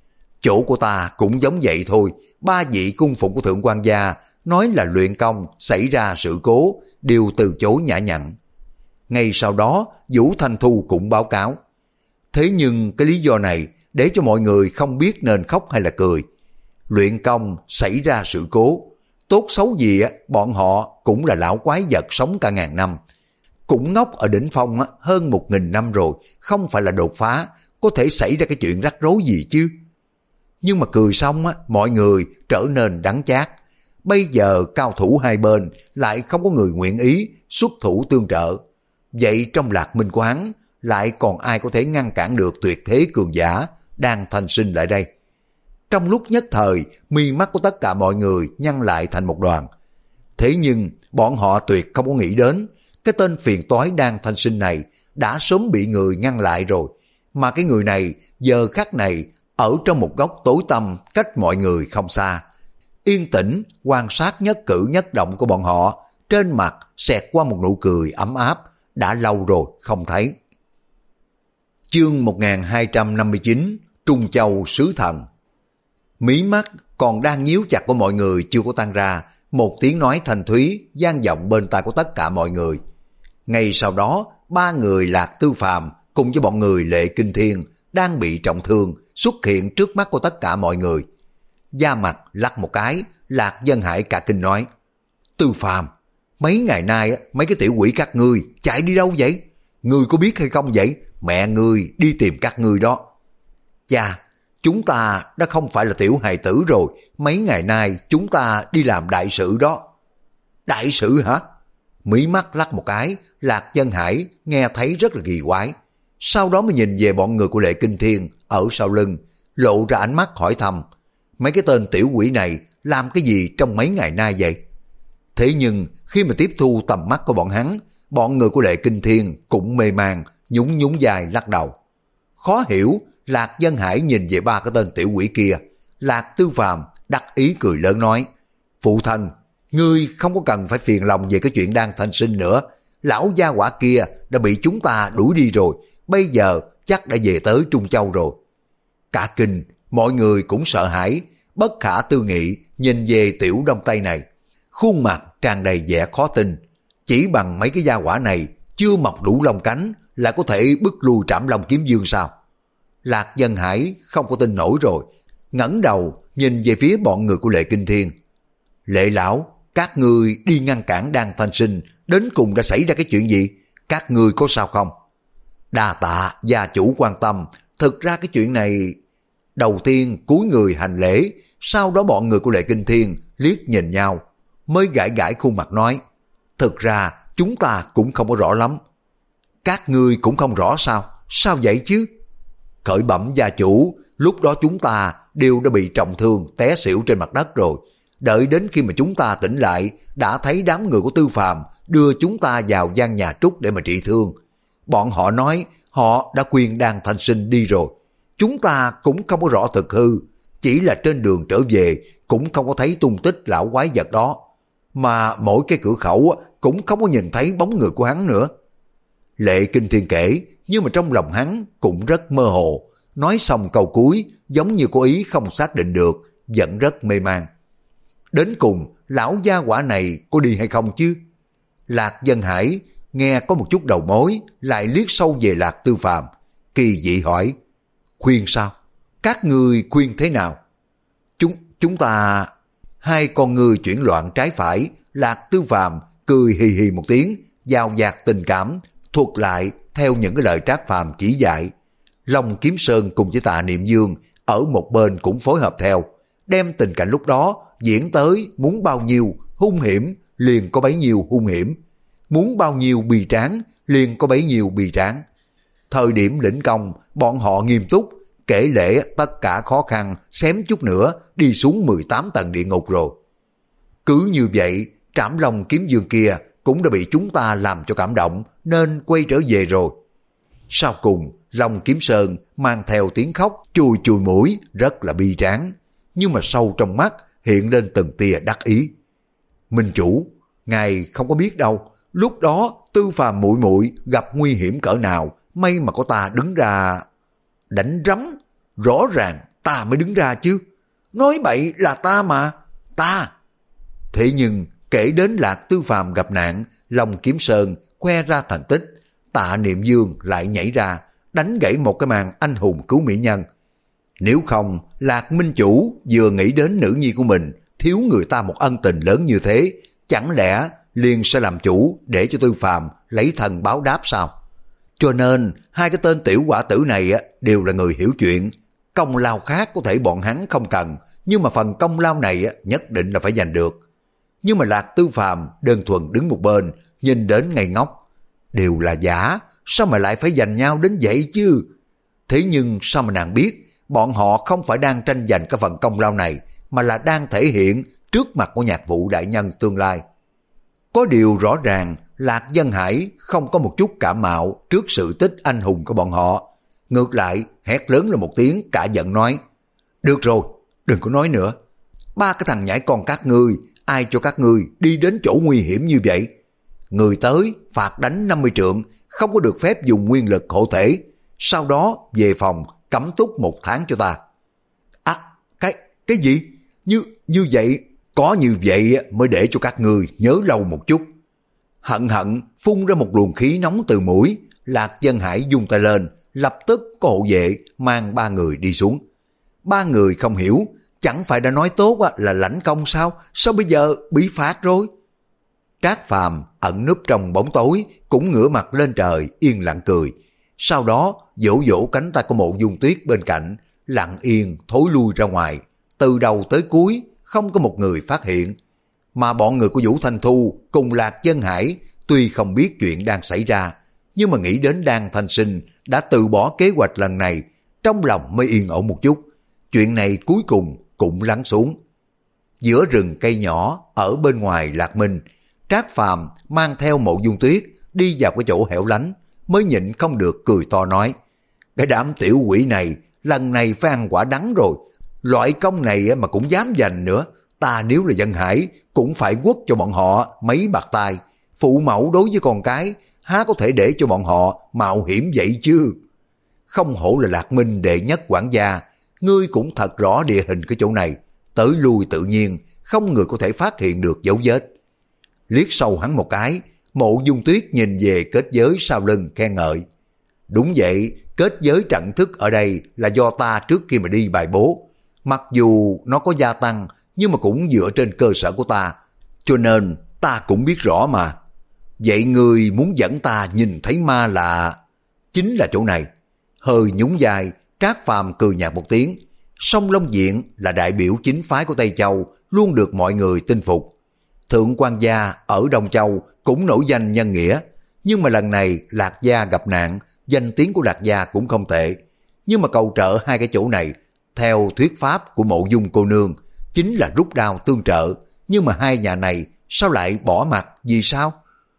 Chỗ của ta cũng giống vậy thôi, ba vị cung phụng của thượng quan gia nói là luyện công xảy ra sự cố, đều từ chối nhã nhặn. Ngay sau đó, Vũ Thanh Thu cũng báo cáo. Thế nhưng cái lý do này để cho mọi người không biết nên khóc hay là cười. Luyện công xảy ra sự cố, tốt xấu gì bọn họ cũng là lão quái vật sống cả ngàn năm. Cũng ngốc ở đỉnh phong hơn một nghìn năm rồi, không phải là đột phá, có thể xảy ra cái chuyện rắc rối gì chứ. Nhưng mà cười xong mọi người trở nên đắng chát. Bây giờ cao thủ hai bên lại không có người nguyện ý xuất thủ tương trợ. Vậy trong Lạc Minh quán lại còn ai có thể ngăn cản được tuyệt thế cường giả đang thành sinh lại đây? Trong lúc nhất thời, mi mắt của tất cả mọi người nhăn lại thành một đoàn. Thế nhưng bọn họ tuyệt không có nghĩ đến cái tên phiền toái đang thanh sinh này đã sớm bị người ngăn lại rồi. Mà cái người này giờ khắc này ở trong một góc tối tăm cách mọi người không xa, yên tĩnh quan sát nhất cử nhất động của bọn họ, trên mặt xẹt qua một nụ cười ấm áp, đã lâu rồi không thấy. Chương một nghìn hai trăm năm mươi chín, Trung Châu Sứ Thần. Mí mắt còn đang nhíu chặt của mọi người chưa có tan ra, một tiếng nói thanh thúy vang vọng bên tai của tất cả mọi người. Ngay sau đó, ba người Lạc Tư Phàm cùng với bọn người Lệ Kinh Thiên đang bị trọng thương xuất hiện trước mắt của tất cả mọi người. Da mặt lắc một cái, Lạc Dân Hải cả kinh nói: Tư Phàm, mấy ngày nay mấy cái tiểu quỷ các ngươi chạy đi đâu vậy? Ngươi có biết hay không vậy? Mẹ ngươi đi tìm các ngươi đó. Cha, chúng ta đã không phải là tiểu hài tử rồi, mấy ngày nay chúng ta đi làm đại sự đó. Đại sự hả? Mí mắt lắc một cái, Lạc Dân Hải nghe thấy rất là kỳ quái. Sau đó mới nhìn về bọn người của Lệ Kinh Thiên ở sau lưng, lộ ra ánh mắt hỏi thăm, mấy cái tên tiểu quỷ này làm cái gì trong mấy ngày nay vậy? Thế nhưng khi mà tiếp thu tầm mắt của bọn hắn, bọn người của Lệ Kinh Thiên cũng mê man, nhún nhún dài lắc đầu. Khó hiểu, Lạc Dân Hải nhìn về ba cái tên tiểu quỷ kia. Lạc Tư Phàm đắc ý cười lớn nói, phụ thân, ngươi không có cần phải phiền lòng về cái chuyện đang thanh sinh nữa. Lão gia hỏa kia đã bị chúng ta đuổi đi rồi, bây giờ chắc đã về tới Trung Châu rồi. Cả kinh, mọi người cũng sợ hãi, bất khả tư nghị nhìn về tiểu Đông Tây này. Khuôn mặt tràn đầy vẻ khó tin, chỉ bằng mấy cái gia hỏa này chưa mọc đủ lông cánh là có thể bức lui Trảm Long Kiếm Dương sao? Lạc Dân Hải không có tin nổi rồi, ngẩng đầu nhìn về phía bọn người của Lệ Kinh Thiên. Lệ lão, các ngươi đi ngăn cản Đan Thanh Sinh, đến cùng đã xảy ra cái chuyện gì? Các ngươi có sao không? Đa tạ gia chủ quan tâm, thực ra cái chuyện này... Đầu tiên cúi người hành lễ, sau đó bọn người của Lệ Kinh Thiên liếc nhìn nhau, mới gãi gãi khuôn mặt nói, thực ra chúng ta cũng không có rõ lắm. Các ngươi cũng không rõ sao? Sao vậy chứ? Khởi bẩm gia chủ, lúc đó chúng ta đều đã bị trọng thương, té xỉu trên mặt đất rồi. Đợi đến khi mà chúng ta tỉnh lại, đã thấy đám người của Tư Phàm đưa chúng ta vào gian nhà trúc để mà trị thương. Bọn họ nói họ đã khuyên Đan Thanh Sinh đi rồi. Chúng ta cũng không có rõ thực hư, chỉ là trên đường trở về cũng không có thấy tung tích lão quái vật đó. Mà mỗi cái cửa khẩu cũng không có nhìn thấy bóng người của hắn nữa. Lệ Kinh Thiên kể, nhưng mà trong lòng hắn cũng rất mơ hồ. Nói xong câu cuối giống như có ý không xác định được, vẫn rất mê man. Đến cùng lão gia hỏa này có đi hay không chứ? Lạc Dân Hải nghe có một chút đầu mối, lại liếc sâu về Lạc Tư Phàm, kỳ dị hỏi, khuyên sao? Các ngươi khuyên thế nào? Chúng chúng ta... Hai con ngươi chuyển loạn trái phải, Lạc Tư Phàm cười hì hì một tiếng, giao dạt tình cảm, thuật lại theo những cái lời Trác Phàm chỉ dạy. Long Kiếm Sơn cùng với Tạ Niệm Dương ở một bên cũng phối hợp theo, đem tình cảnh lúc đó diễn tới muốn bao nhiêu hung hiểm liền có bấy nhiêu hung hiểm, muốn bao nhiêu bi tráng liền có bấy nhiêu bi tráng. Thời điểm lĩnh công, bọn họ nghiêm túc, kể lể tất cả khó khăn, xém chút nữa đi xuống mười tám tầng địa ngục rồi. Cứ như vậy, Trảm Long Kiếm Dương kia cũng đã bị chúng ta làm cho cảm động, nên quay trở về rồi. Sau cùng, Long Kiếm Sơn mang theo tiếng khóc, chùi chùi mũi, rất là bi tráng, nhưng mà sâu trong mắt hiện lên từng tia đắc ý. Minh chủ, ngài không có biết đâu, lúc đó Tư Phàm muội muội gặp nguy hiểm cỡ nào, may mà có ta đứng ra. Đánh rắm, rõ ràng ta mới đứng ra chứ. Nói bậy là ta mà, ta. Thế nhưng kể đến Lạc Tư Phàm gặp nạn, Long Kiếm Sơn khoe ra thành tích, Tạ Niệm Dương lại nhảy ra, đánh gãy một cái màn anh hùng cứu mỹ nhân. Nếu không, Lạc Minh Chủ vừa nghĩ đến nữ nhi của mình, thiếu người ta một ân tình lớn như thế, chẳng lẽ liền sẽ làm chủ để cho Tư Phàm lấy thần báo đáp sao? Cho nên, hai cái tên tiểu quả tử này đều là người hiểu chuyện. Công lao khác có thể bọn hắn không cần, nhưng mà phần công lao này nhất định là phải giành được. Nhưng mà Lạc Tư Phàm đơn thuần đứng một bên, nhìn đến ngây ngốc. Đều là giả, sao mà lại phải giành nhau đến vậy chứ? Thế nhưng sao mà nàng biết, bọn họ không phải đang tranh giành cái phần công lao này, mà là đang thể hiện trước mặt của Nhạc Vụ đại nhân tương lai. Có điều rõ ràng, Lạc Dân Hải không có một chút cảm mạo trước sự tích anh hùng của bọn họ. Ngược lại, hét lớn lên một tiếng cả giận nói, được rồi, đừng có nói nữa. Ba cái thằng nhãi con các ngươi, ai cho các ngươi đi đến chỗ nguy hiểm như vậy? Người tới, phạt đánh năm mươi trượng, không có được phép dùng nguyên lực hộ thể. Sau đó, về phòng, cấm túc một tháng cho ta. À, cái, cái gì? Như, như vậy, có như vậy mới để cho các ngươi nhớ lâu một chút. Hận hận phun ra một luồng khí nóng từ mũi, Lạc Dân Hải dung tay lên, lập tức có hộ vệ mang ba người đi xuống. Ba người không hiểu, chẳng phải đã nói tốt là lãnh công sao, sao bây giờ bị phạt rồi? Trác Phàm ẩn núp trong bóng tối, cũng ngửa mặt lên trời, yên lặng cười. Sau đó vỗ vỗ cánh tay của Mộ Dung Tuyết bên cạnh, lặng yên thối lui ra ngoài. Từ đầu tới cuối, không có một người phát hiện. Mà bọn người của Vũ Thanh Thu cùng Lạc Dân Hải tuy không biết chuyện đang xảy ra, nhưng mà nghĩ đến Đan Thanh Sinh đã từ bỏ kế hoạch lần này, trong lòng mới yên ổn một chút. chuyện này cuối cùng cũng lắng xuống. Giữa rừng cây nhỏ ở bên ngoài Lạc Minh, Trác Phàm mang theo Mộ Dung Tuyết đi vào cái chỗ hẻo lánh, mới nhịn không được cười to nói: cái đám tiểu quỷ này lần này phải ăn quả đắng rồi, loại công này mà cũng dám giành nữa. Ta nếu là dân hải cũng phải quất cho bọn họ mấy bạt tai. Phụ mẫu đối với con cái há có thể để cho bọn họ mạo hiểm vậy chứ. Không hổ là Lạc Minh đệ nhất quản gia, ngươi cũng thật rõ địa hình cái chỗ này, tới lui tự nhiên, không người có thể phát hiện được dấu vết. Liếc sâu hắn một cái, Mộ Dung Tuyết nhìn về kết giới sau lưng khen ngợi: đúng vậy, kết giới trận thức ở đây là do ta trước khi mà đi bài bố. Mặc dù nó có gia tăng, nhưng mà cũng dựa trên cơ sở của ta, cho nên ta cũng biết rõ mà. Vậy ngươi muốn dẫn ta nhìn thấy ma là... chính là chỗ này. Hơi nhún vai, Trác Phàm cười nhạt một tiếng. Song Long Diện là đại biểu chính phái của Tây Châu, luôn được mọi người tin phục. Thượng quan gia ở Đông Châu cũng nổi danh nhân nghĩa, nhưng mà lần này Lạc gia gặp nạn, danh tiếng của Lạc gia cũng không tệ. Nhưng mà cầu trợ hai cái chỗ này, theo thuyết pháp của Mộ Dung cô nương, chính là rút đao tương trợ. Nhưng mà hai nhà này sao lại bỏ mặt, vì sao?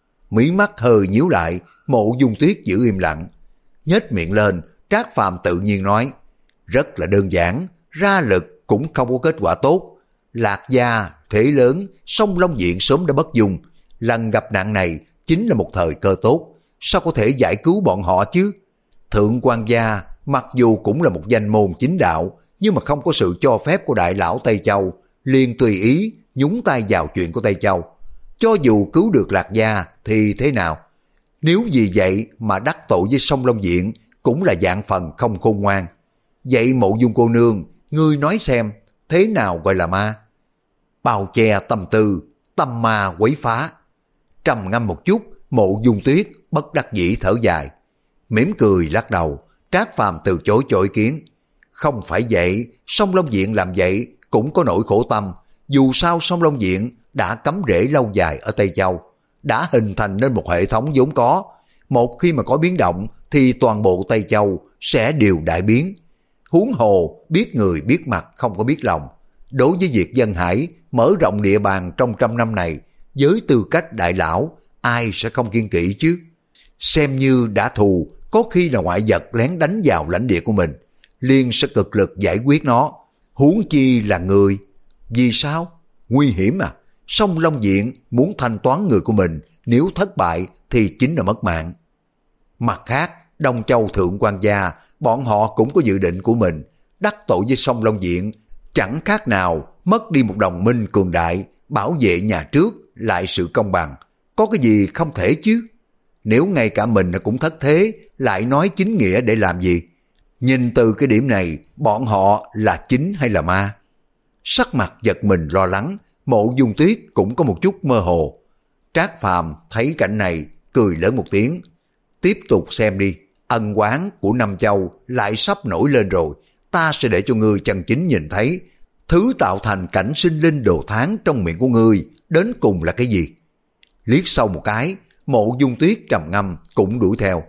Mí mắt hơi nhíu lại, Mộ Dung Tuyết giữ im lặng. Nhếch miệng lên, Trác Phàm tự nhiên nói: rất là đơn giản, ra lực cũng không có kết quả tốt. Lạc gia thế lớn, Song Long Diện sớm đã bất dung. Lần gặp nạn này chính là một thời cơ tốt, sao có thể giải cứu bọn họ chứ? Thượng quan gia mặc dù cũng là một danh môn chính đạo, nhưng mà không có sự cho phép của đại lão Tây Châu, liền tùy ý nhúng tay vào chuyện của Tây Châu. Cho dù cứu được Lạc gia thì thế nào? Nếu vì vậy mà đắc tội với Song Long Diện cũng là dạng phần không khôn ngoan. Vậy Mộ Dung cô nương, ngươi nói xem, thế nào gọi là ma? Bao che tâm tư, tâm ma quấy phá. Trầm ngâm một chút, Mộ Dung Tuyết bất đắc dĩ thở dài, mỉm cười lắc đầu. Trác Phàm từ chối cho ý kiến. Không phải vậy, Song Long Diện làm vậy cũng có nỗi khổ tâm. Dù sao Song Long Diện đã cắm rễ lâu dài ở Tây Châu, đã hình thành nên một hệ thống vốn có. Một khi mà có biến động thì toàn bộ Tây Châu sẽ đều đại biến. Huống hồ biết người biết mặt không có biết lòng. Đối với việc dân hải mở rộng địa bàn trong trăm năm này, với tư cách đại lão, ai sẽ không kiên kỵ chứ? Xem như đã thù, có khi là ngoại vật lén đánh vào lãnh địa của mình, liền sẽ cực lực giải quyết nó. Huống chi là người. Vì sao? Nguy hiểm à? Song Long Diện muốn thanh toán người của mình, nếu thất bại thì chính là mất mạng. Mặt khác, Đông Châu Thượng quan gia, bọn họ cũng có dự định của mình. Đắc tội với Song Long Diện chẳng khác nào mất đi một đồng minh cường đại, bảo vệ nhà trước lại sự công bằng. Có cái gì không thể chứ? Nếu ngay cả mình cũng thất thế, lại nói chính nghĩa để làm gì? Nhìn từ cái điểm này, bọn họ là chính hay là ma? Sắc mặt giật mình lo lắng, Mộ Dung Tuyết cũng có một chút mơ hồ. Trác Phàm thấy cảnh này, cười lớn một tiếng. Tiếp tục xem đi, ân oán của Nam Châu lại sắp nổi lên rồi. Ta sẽ để cho ngươi chân chính nhìn thấy thứ tạo thành cảnh sinh linh đồ tháng trong miệng của ngươi đến cùng là cái gì. Liếc sâu một cái, Mộ Dung Tuyết trầm ngâm cũng đuổi theo.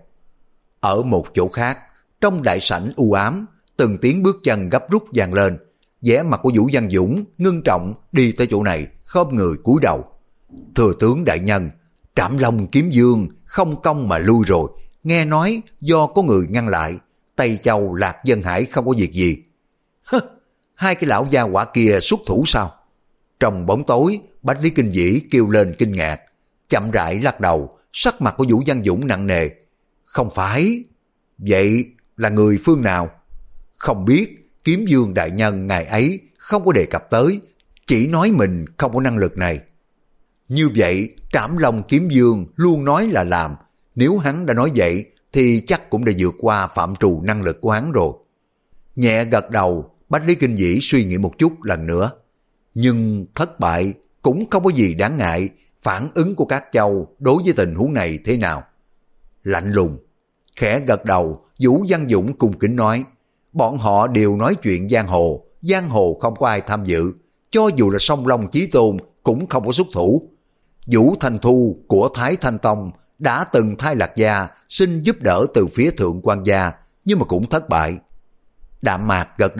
Ở một chỗ khác, trong đại sảnh u ám, từng tiếng bước chân gấp rút vang lên. Vẻ mặt của Vũ Văn Dũng ngưng trọng đi tới chỗ này, khom người cúi đầu. Thừa tướng đại nhân, Trảm Long Kiếm Dương không công mà lui rồi. Nghe nói do có người ngăn lại, Tây Châu Lạc Dân Hải không có việc gì. Hơ, hai cái lão gia hỏa kia xuất thủ sao? Trong bóng tối, Bách Lý Kinh Vĩ kêu lên kinh ngạc, chậm rãi lắc đầu, sắc mặt của Vũ Văn Dũng nặng nề. Không phải. Vậy là người phương nào? Không biết. Kiếm Dương đại nhân ngày ấy không có đề cập tới, chỉ nói mình không có năng lực này. Như vậy, Trảm Long Kiếm Dương luôn nói là làm. Nếu hắn đã nói vậy, thì chắc cũng đã vượt qua phạm trù năng lực của hắn rồi. Nhẹ gật đầu, Bách Lý Kinh Vĩ suy nghĩ một chút lần nữa. Nhưng thất bại cũng không có gì đáng ngại. Phản ứng của các châu đối với tình huống này thế nào? Lạnh lùng. Khẽ gật đầu, Vũ Văn Dũng cung kính nói. Bọn họ đều nói chuyện giang hồ, giang hồ không có ai tham dự. Cho dù là Song Long Chí Tôn cũng không có xuất thủ. Vũ Thanh Thu của Thái Thanh Tông đã từng thay Lạc gia xin giúp đỡ từ phía Thượng quan gia, nhưng mà cũng thất bại. Đạm Mạc gật đầu,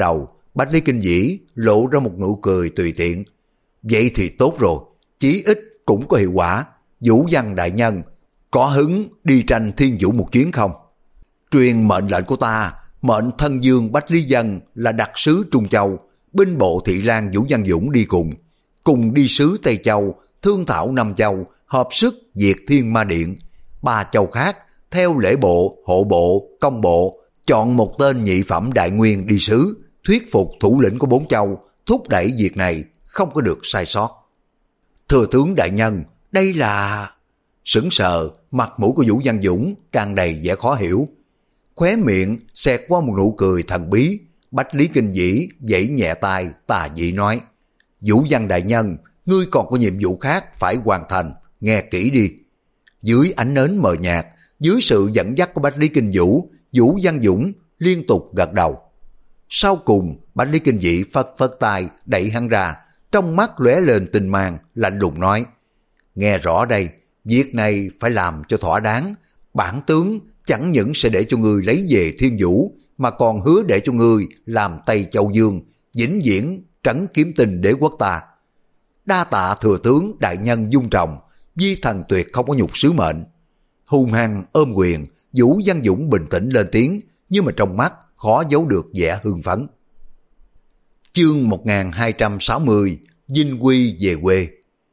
Bách Lý Kinh Vĩ lộ ra một nụ cười tùy tiện. Vậy thì tốt rồi, chí ít cũng có hiệu quả. Vũ Văn đại nhân, có hứng đi tranh Thiên Vũ một chuyến không? Truyền mệnh lệnh của ta, mệnh thân dương Bách Lý Dân là đặc sứ Trung Châu, binh bộ thị lang Vũ Văn Dũng đi cùng. Cùng đi sứ Tây Châu, thương thảo Nam Châu, hợp sức diệt Thiên Ma Điện. Ba châu khác, theo lễ bộ, hộ bộ, công bộ, chọn một tên nhị phẩm đại nguyên đi sứ, thuyết phục thủ lĩnh của bốn châu, thúc đẩy việc này, không có được sai sót. Thừa tướng đại nhân, đây là... Sững sờ, mặt mũi của Vũ Văn Dũng tràn đầy vẻ khó hiểu. Khóe miệng xẹt qua một nụ cười thần bí. Bách Lý Kinh Vĩ giãy nhẹ tay tà dị nói: Vũ Văn đại nhân, ngươi còn có nhiệm vụ khác phải hoàn thành, nghe kỹ đi. Dưới ánh nến mờ nhạt, dưới sự dẫn dắt của Bách Lý Kinh Vũ, Vũ Văn Dũng liên tục gật đầu. Sau cùng, Bách Lý Kinh Vĩ phất phất tay đẩy hắn ra, trong mắt lóe lên tinh mang, lạnh lùng nói: Nghe rõ đây, việc này phải làm cho thỏa đáng. Bản tướng chẳng những sẽ để cho ngươi lấy về Thiên Vũ, mà còn hứa để cho ngươi làm Tây Châu Dương, vĩnh viễn trấn kiếm tinh đế quốc ta. Đa tạ thừa tướng đại nhân dung trọng, vi thần tuyệt không có nhục sứ mệnh. Hung hăng ôm quyền, Vũ Văn Dũng bình tĩnh lên tiếng, nhưng mà trong mắt khó giấu được vẻ hưng phấn. Chương một nghìn hai trăm sáu mươi, Vinh Quy về quê.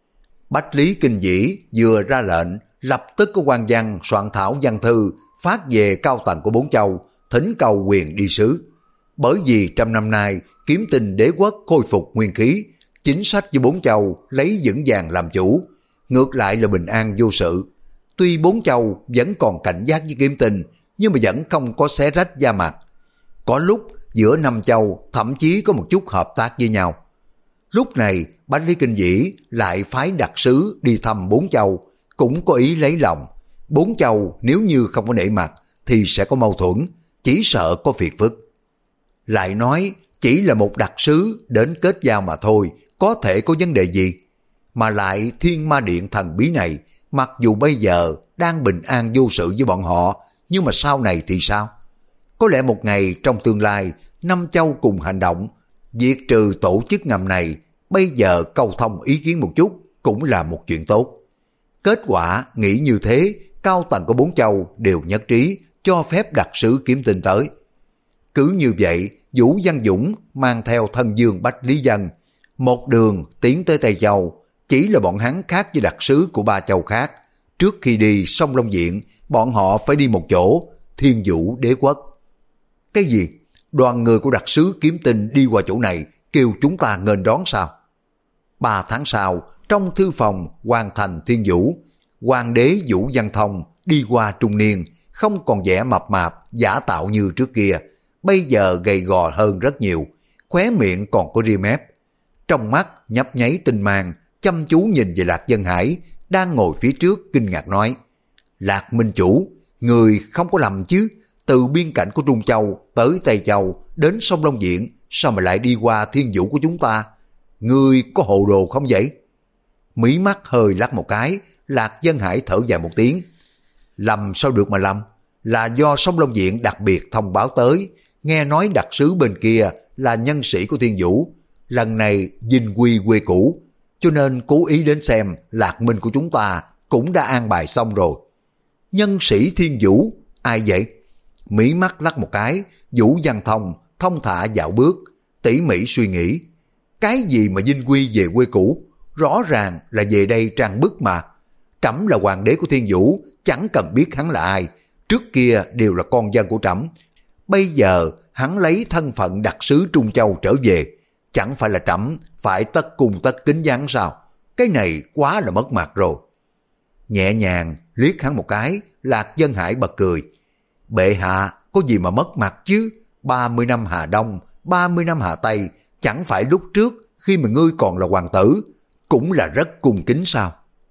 Bách Lý Kinh Vĩ vừa ra lệnh, lập tức có quan văn soạn thảo văn thư phát về cao tầng của bốn châu, thỉnh cầu quyền đi sứ. Bởi vì trăm năm nay kiếm tinh đế quốc khôi phục nguyên khí, chính sách với bốn châu lấy vững vàng làm chủ, ngược lại là bình an vô sự. Tuy bốn châu vẫn còn cảnh giác với kiếm tinh, nhưng mà vẫn không có xé rách da mặt. Có lúc giữa năm châu thậm chí có một chút hợp tác với nhau. Lúc này Bách Lý Kinh Vĩ lại phái đặc sứ đi thăm bốn châu, cũng có ý lấy lòng. Bốn châu nếu như không có nể mặt thì sẽ có mâu thuẫn, chỉ sợ có phiền phức. Lại nói chỉ là một đặc sứ đến kết giao mà thôi, có thể có vấn đề gì? Mà lại Thiên Ma Điện thần bí này, mặc dù bây giờ đang bình an vô sự với bọn họ, nhưng mà sau này thì sao? Có lẽ một ngày trong tương lai, năm châu cùng hành động, diệt trừ tổ chức ngầm này, bây giờ cầu thông ý kiến một chút cũng là một chuyện tốt. Kết quả nghĩ như thế, cao tầng của bốn châu đều nhất trí cho phép đặc sứ kiếm tinh tới. Cứ như vậy, Vũ Văn Dũng mang theo thân dương Bách Lý Dân, một đường tiến tới Tây Châu. Chỉ là bọn hắn khác với đặc sứ của ba châu khác. Trước khi đi sông Long Diện, bọn họ phải đi một chỗ, Thiên Vũ đế quốc. Cái gì? Đoàn người của đặc sứ kiếm tinh đi qua chỗ này, kêu chúng ta nghênh đón sao? Ba tháng sau, trong thư phòng Hoàng thành Thiên Vũ, Hoàng đế Vũ Văn Thông đi qua trung niên, không còn vẻ mập mạp, giả tạo như trước kia. Bây giờ gầy gò hơn rất nhiều, khóe miệng còn có ria mép. Trong mắt nhấp nháy tinh mang, chăm chú nhìn về Lạc Dân Hải, đang ngồi phía trước kinh ngạc nói: Lạc Minh Chủ, người không có lầm chứ? Từ biên cảnh của Trung Châu tới Tây Châu, đến sông Long Diện, sao mà lại đi qua Thiên Vũ của chúng ta? Ngươi có hồ đồ không vậy? Mí mắt hơi lắc một cái, Lạc Dân Hải thở dài một tiếng. Lầm sao được mà lầm? Là do sông Long Diện đặc biệt thông báo tới, nghe nói đặc sứ bên kia là nhân sĩ của Thiên Vũ, lần này vinh quy quê cũ, cho nên cố ý đến xem Lạc Minh của chúng ta cũng đã an bài xong rồi. Nhân sĩ Thiên Vũ? Ai vậy? Mí mắt lắc một cái, Vũ Văn Thông thông thả dạo bước, tỉ mỉ suy nghĩ. Cái gì mà vinh quy về quê cũ? Rõ ràng là về đây trang bức mà. Trẫm là hoàng đế của Thiên Vũ, chẳng cần biết hắn là ai. Trước kia đều là con dân của trẫm. Bây giờ hắn lấy thân phận đặc sứ Trung Châu trở về, chẳng phải là trẫm phải tất cung tất kính với hắn sao? Cái này quá là mất mặt rồi. Nhẹ nhàng liếc hắn một cái, Lạc Dân Hải bật cười. Bệ hạ có gì mà mất mặt chứ? ba mươi năm Hà Đông, ba mươi năm Hà Tây, chẳng phải lúc trước khi mà ngươi còn là hoàng tử cũng là rất cung kính sao?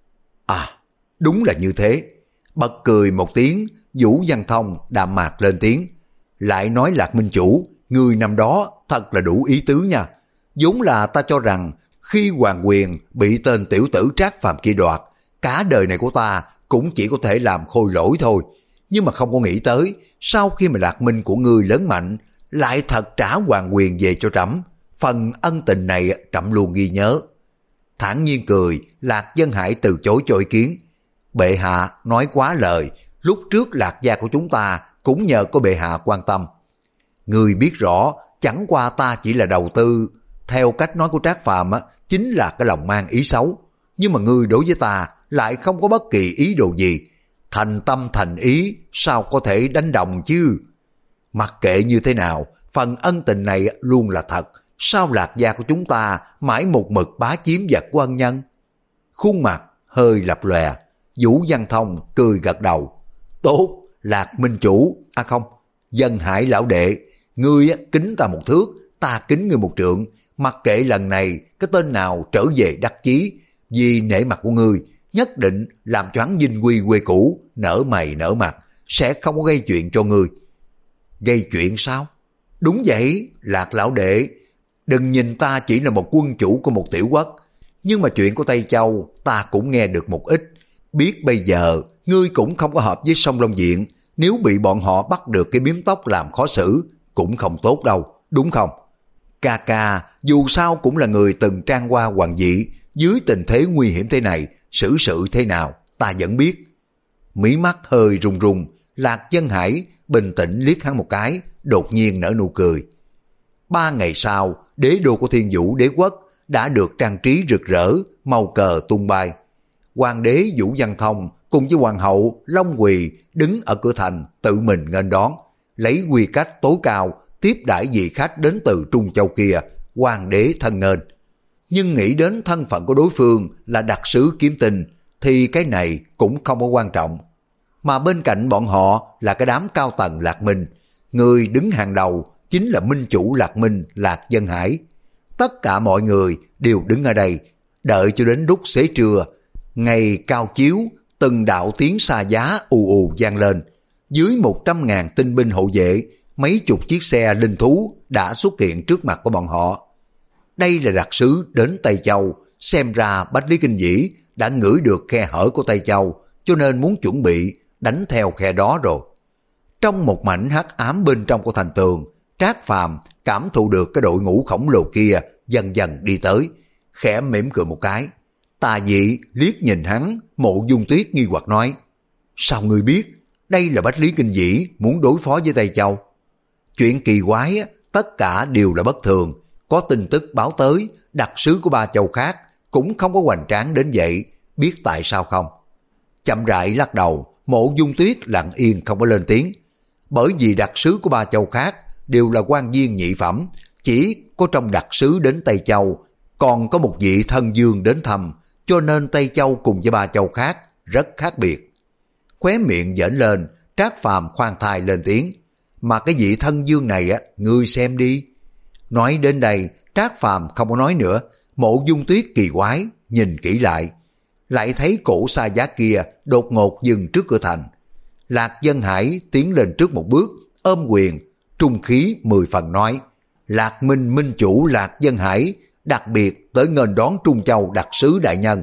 À, đúng là như thế. Bật cười một tiếng, Vũ Văn Thông đạm mạc lên tiếng. Lại nói Lạc Minh Chủ, ngươi năm đó thật là đủ ý tứ nha. Vốn là ta cho rằng khi hoàng quyền bị tên tiểu tử Trác Phàm kia đoạt, cả đời này của ta cũng chỉ có thể làm khôi lỗi thôi. Nhưng mà không có nghĩ tới, sau khi mà Lạc Minh của ngươi lớn mạnh, lại thật trả hoàng quyền về cho trẫm, phần ân tình này trẫm luôn ghi nhớ. Thản nhiên cười, Lạc Dân Hải từ chối cho ý kiến. Bệ hạ nói quá lời, lúc trước Lạc gia của chúng ta cũng nhờ có bệ hạ quan tâm. Người biết rõ, chẳng qua ta chỉ là đầu tư, theo cách nói của Trác Phàm á, chính là cái lòng mang ý xấu. Nhưng mà ngươi đối với ta lại không có bất kỳ ý đồ gì. Thành tâm thành ý, sao có thể đánh đồng chứ? Mặc kệ như thế nào, phần ân tình này luôn là thật. Sao Lạc gia của chúng ta mãi một mực bá chiếm vật của ân nhân? Khuôn mặt hơi lập lòe, Vũ Văn Thông cười gật đầu. Tốt, Lạc minh chủ, à không, Dân Hải lão đệ, ngươi kính ta một thước, ta kính ngươi một trượng. Mặc kệ lần này cái tên nào trở về đắc chí, vì nể mặt của ngươi, nhất định làm cho hắn vinh quy quê cũ, nở mày nở mặt, sẽ không có gây chuyện cho ngươi. Gây chuyện sao? Đúng vậy, Lạc lão đệ, đừng nhìn ta chỉ là một quân chủ của một tiểu quốc, nhưng mà chuyện của Tây Châu ta cũng nghe được một ít. Biết bây giờ ngươi cũng không có hợp với Sông Long Diện, nếu bị bọn họ bắt được cái biếm tóc làm khó xử cũng không tốt đâu, đúng không? Ca ca dù sao cũng là người từng trang qua hoàng vị, dưới tình thế nguy hiểm thế này, xử sự thế nào ta vẫn biết. Mí mắt hơi run run, Lạc Dân Hải bình tĩnh liếc hắn một cái, đột nhiên nở nụ cười. Ba ngày sau, đế đô của Thiên Vũ đế quốc đã được trang trí rực rỡ, màu cờ tung bay. Hoàng đế Vũ Văn Thông cùng với hoàng hậu Long Quỳ đứng ở cửa thành tự mình nghênh đón, lấy quy cách tối cao tiếp đãi vị khách đến từ Trung Châu kia. Hoàng đế thân nghênh, nhưng nghĩ đến thân phận của đối phương là đặc sứ kiếm tinh thì cái này cũng không có quan trọng. Mà bên cạnh bọn họ là cái đám cao tầng Lạc Minh, người đứng hàng đầu chính là minh chủ Lạc Minh Lạc Dân Hải. Tất cả mọi người đều đứng ở đây, đợi cho đến lúc xế trưa, ngày cao chiếu, từng đạo tiếng xa giá ù ù vang lên. Dưới một trăm ngàn tinh binh hộ vệ, mấy chục chiếc xe linh thú đã xuất hiện trước mặt của bọn họ. Đây là đặc sứ đến Tây Châu, xem ra Bách Lý Kinh Vĩ đã ngửi được khe hở của Tây Châu, cho nên muốn chuẩn bị đánh theo khe đó rồi. Trong một mảnh hắc ám bên trong của thành tường, Trác Phàm cảm thụ được cái đội ngũ khổng lồ kia dần dần đi tới, khẽ mỉm cười một cái. Tà dị liếc nhìn hắn, Mộ Dung Tuyết nghi hoặc nói, sao ngươi biết đây là Bách Lý Kinh Vĩ muốn đối phó với Tây Châu? Chuyện kỳ quái tất cả đều là bất thường, có tin tức báo tới, đặc sứ của ba châu khác cũng không có hoành tráng đến vậy, biết tại sao không? Chậm rãi lắc đầu, Mộ Dung Tuyết lặng yên không có lên tiếng, bởi vì đặc sứ của ba châu khác đều là quan viên nhị phẩm, chỉ có trong đặc sứ đến Tây Châu còn có một vị thân dương đến thăm, cho nên Tây Châu cùng với ba châu khác rất khác biệt. Khóe miệng giỡn lên, Trác Phàm khoan thai lên tiếng, mà cái vị thân dương này á, ngươi xem đi. Nói đến đây, Trác Phàm không có nói nữa. Mộ Dung Tuyết kỳ quái nhìn kỹ lại, lại thấy cổ xa giá kia đột ngột dừng trước cửa thành. Lạc Dân Hải tiến lên trước một bước, ôm quyền, trung khí mười phần nói, Lạc Minh minh chủ Lạc Dân Hải đặc biệt tới nghênh đón Trung Châu đặc sứ đại nhân.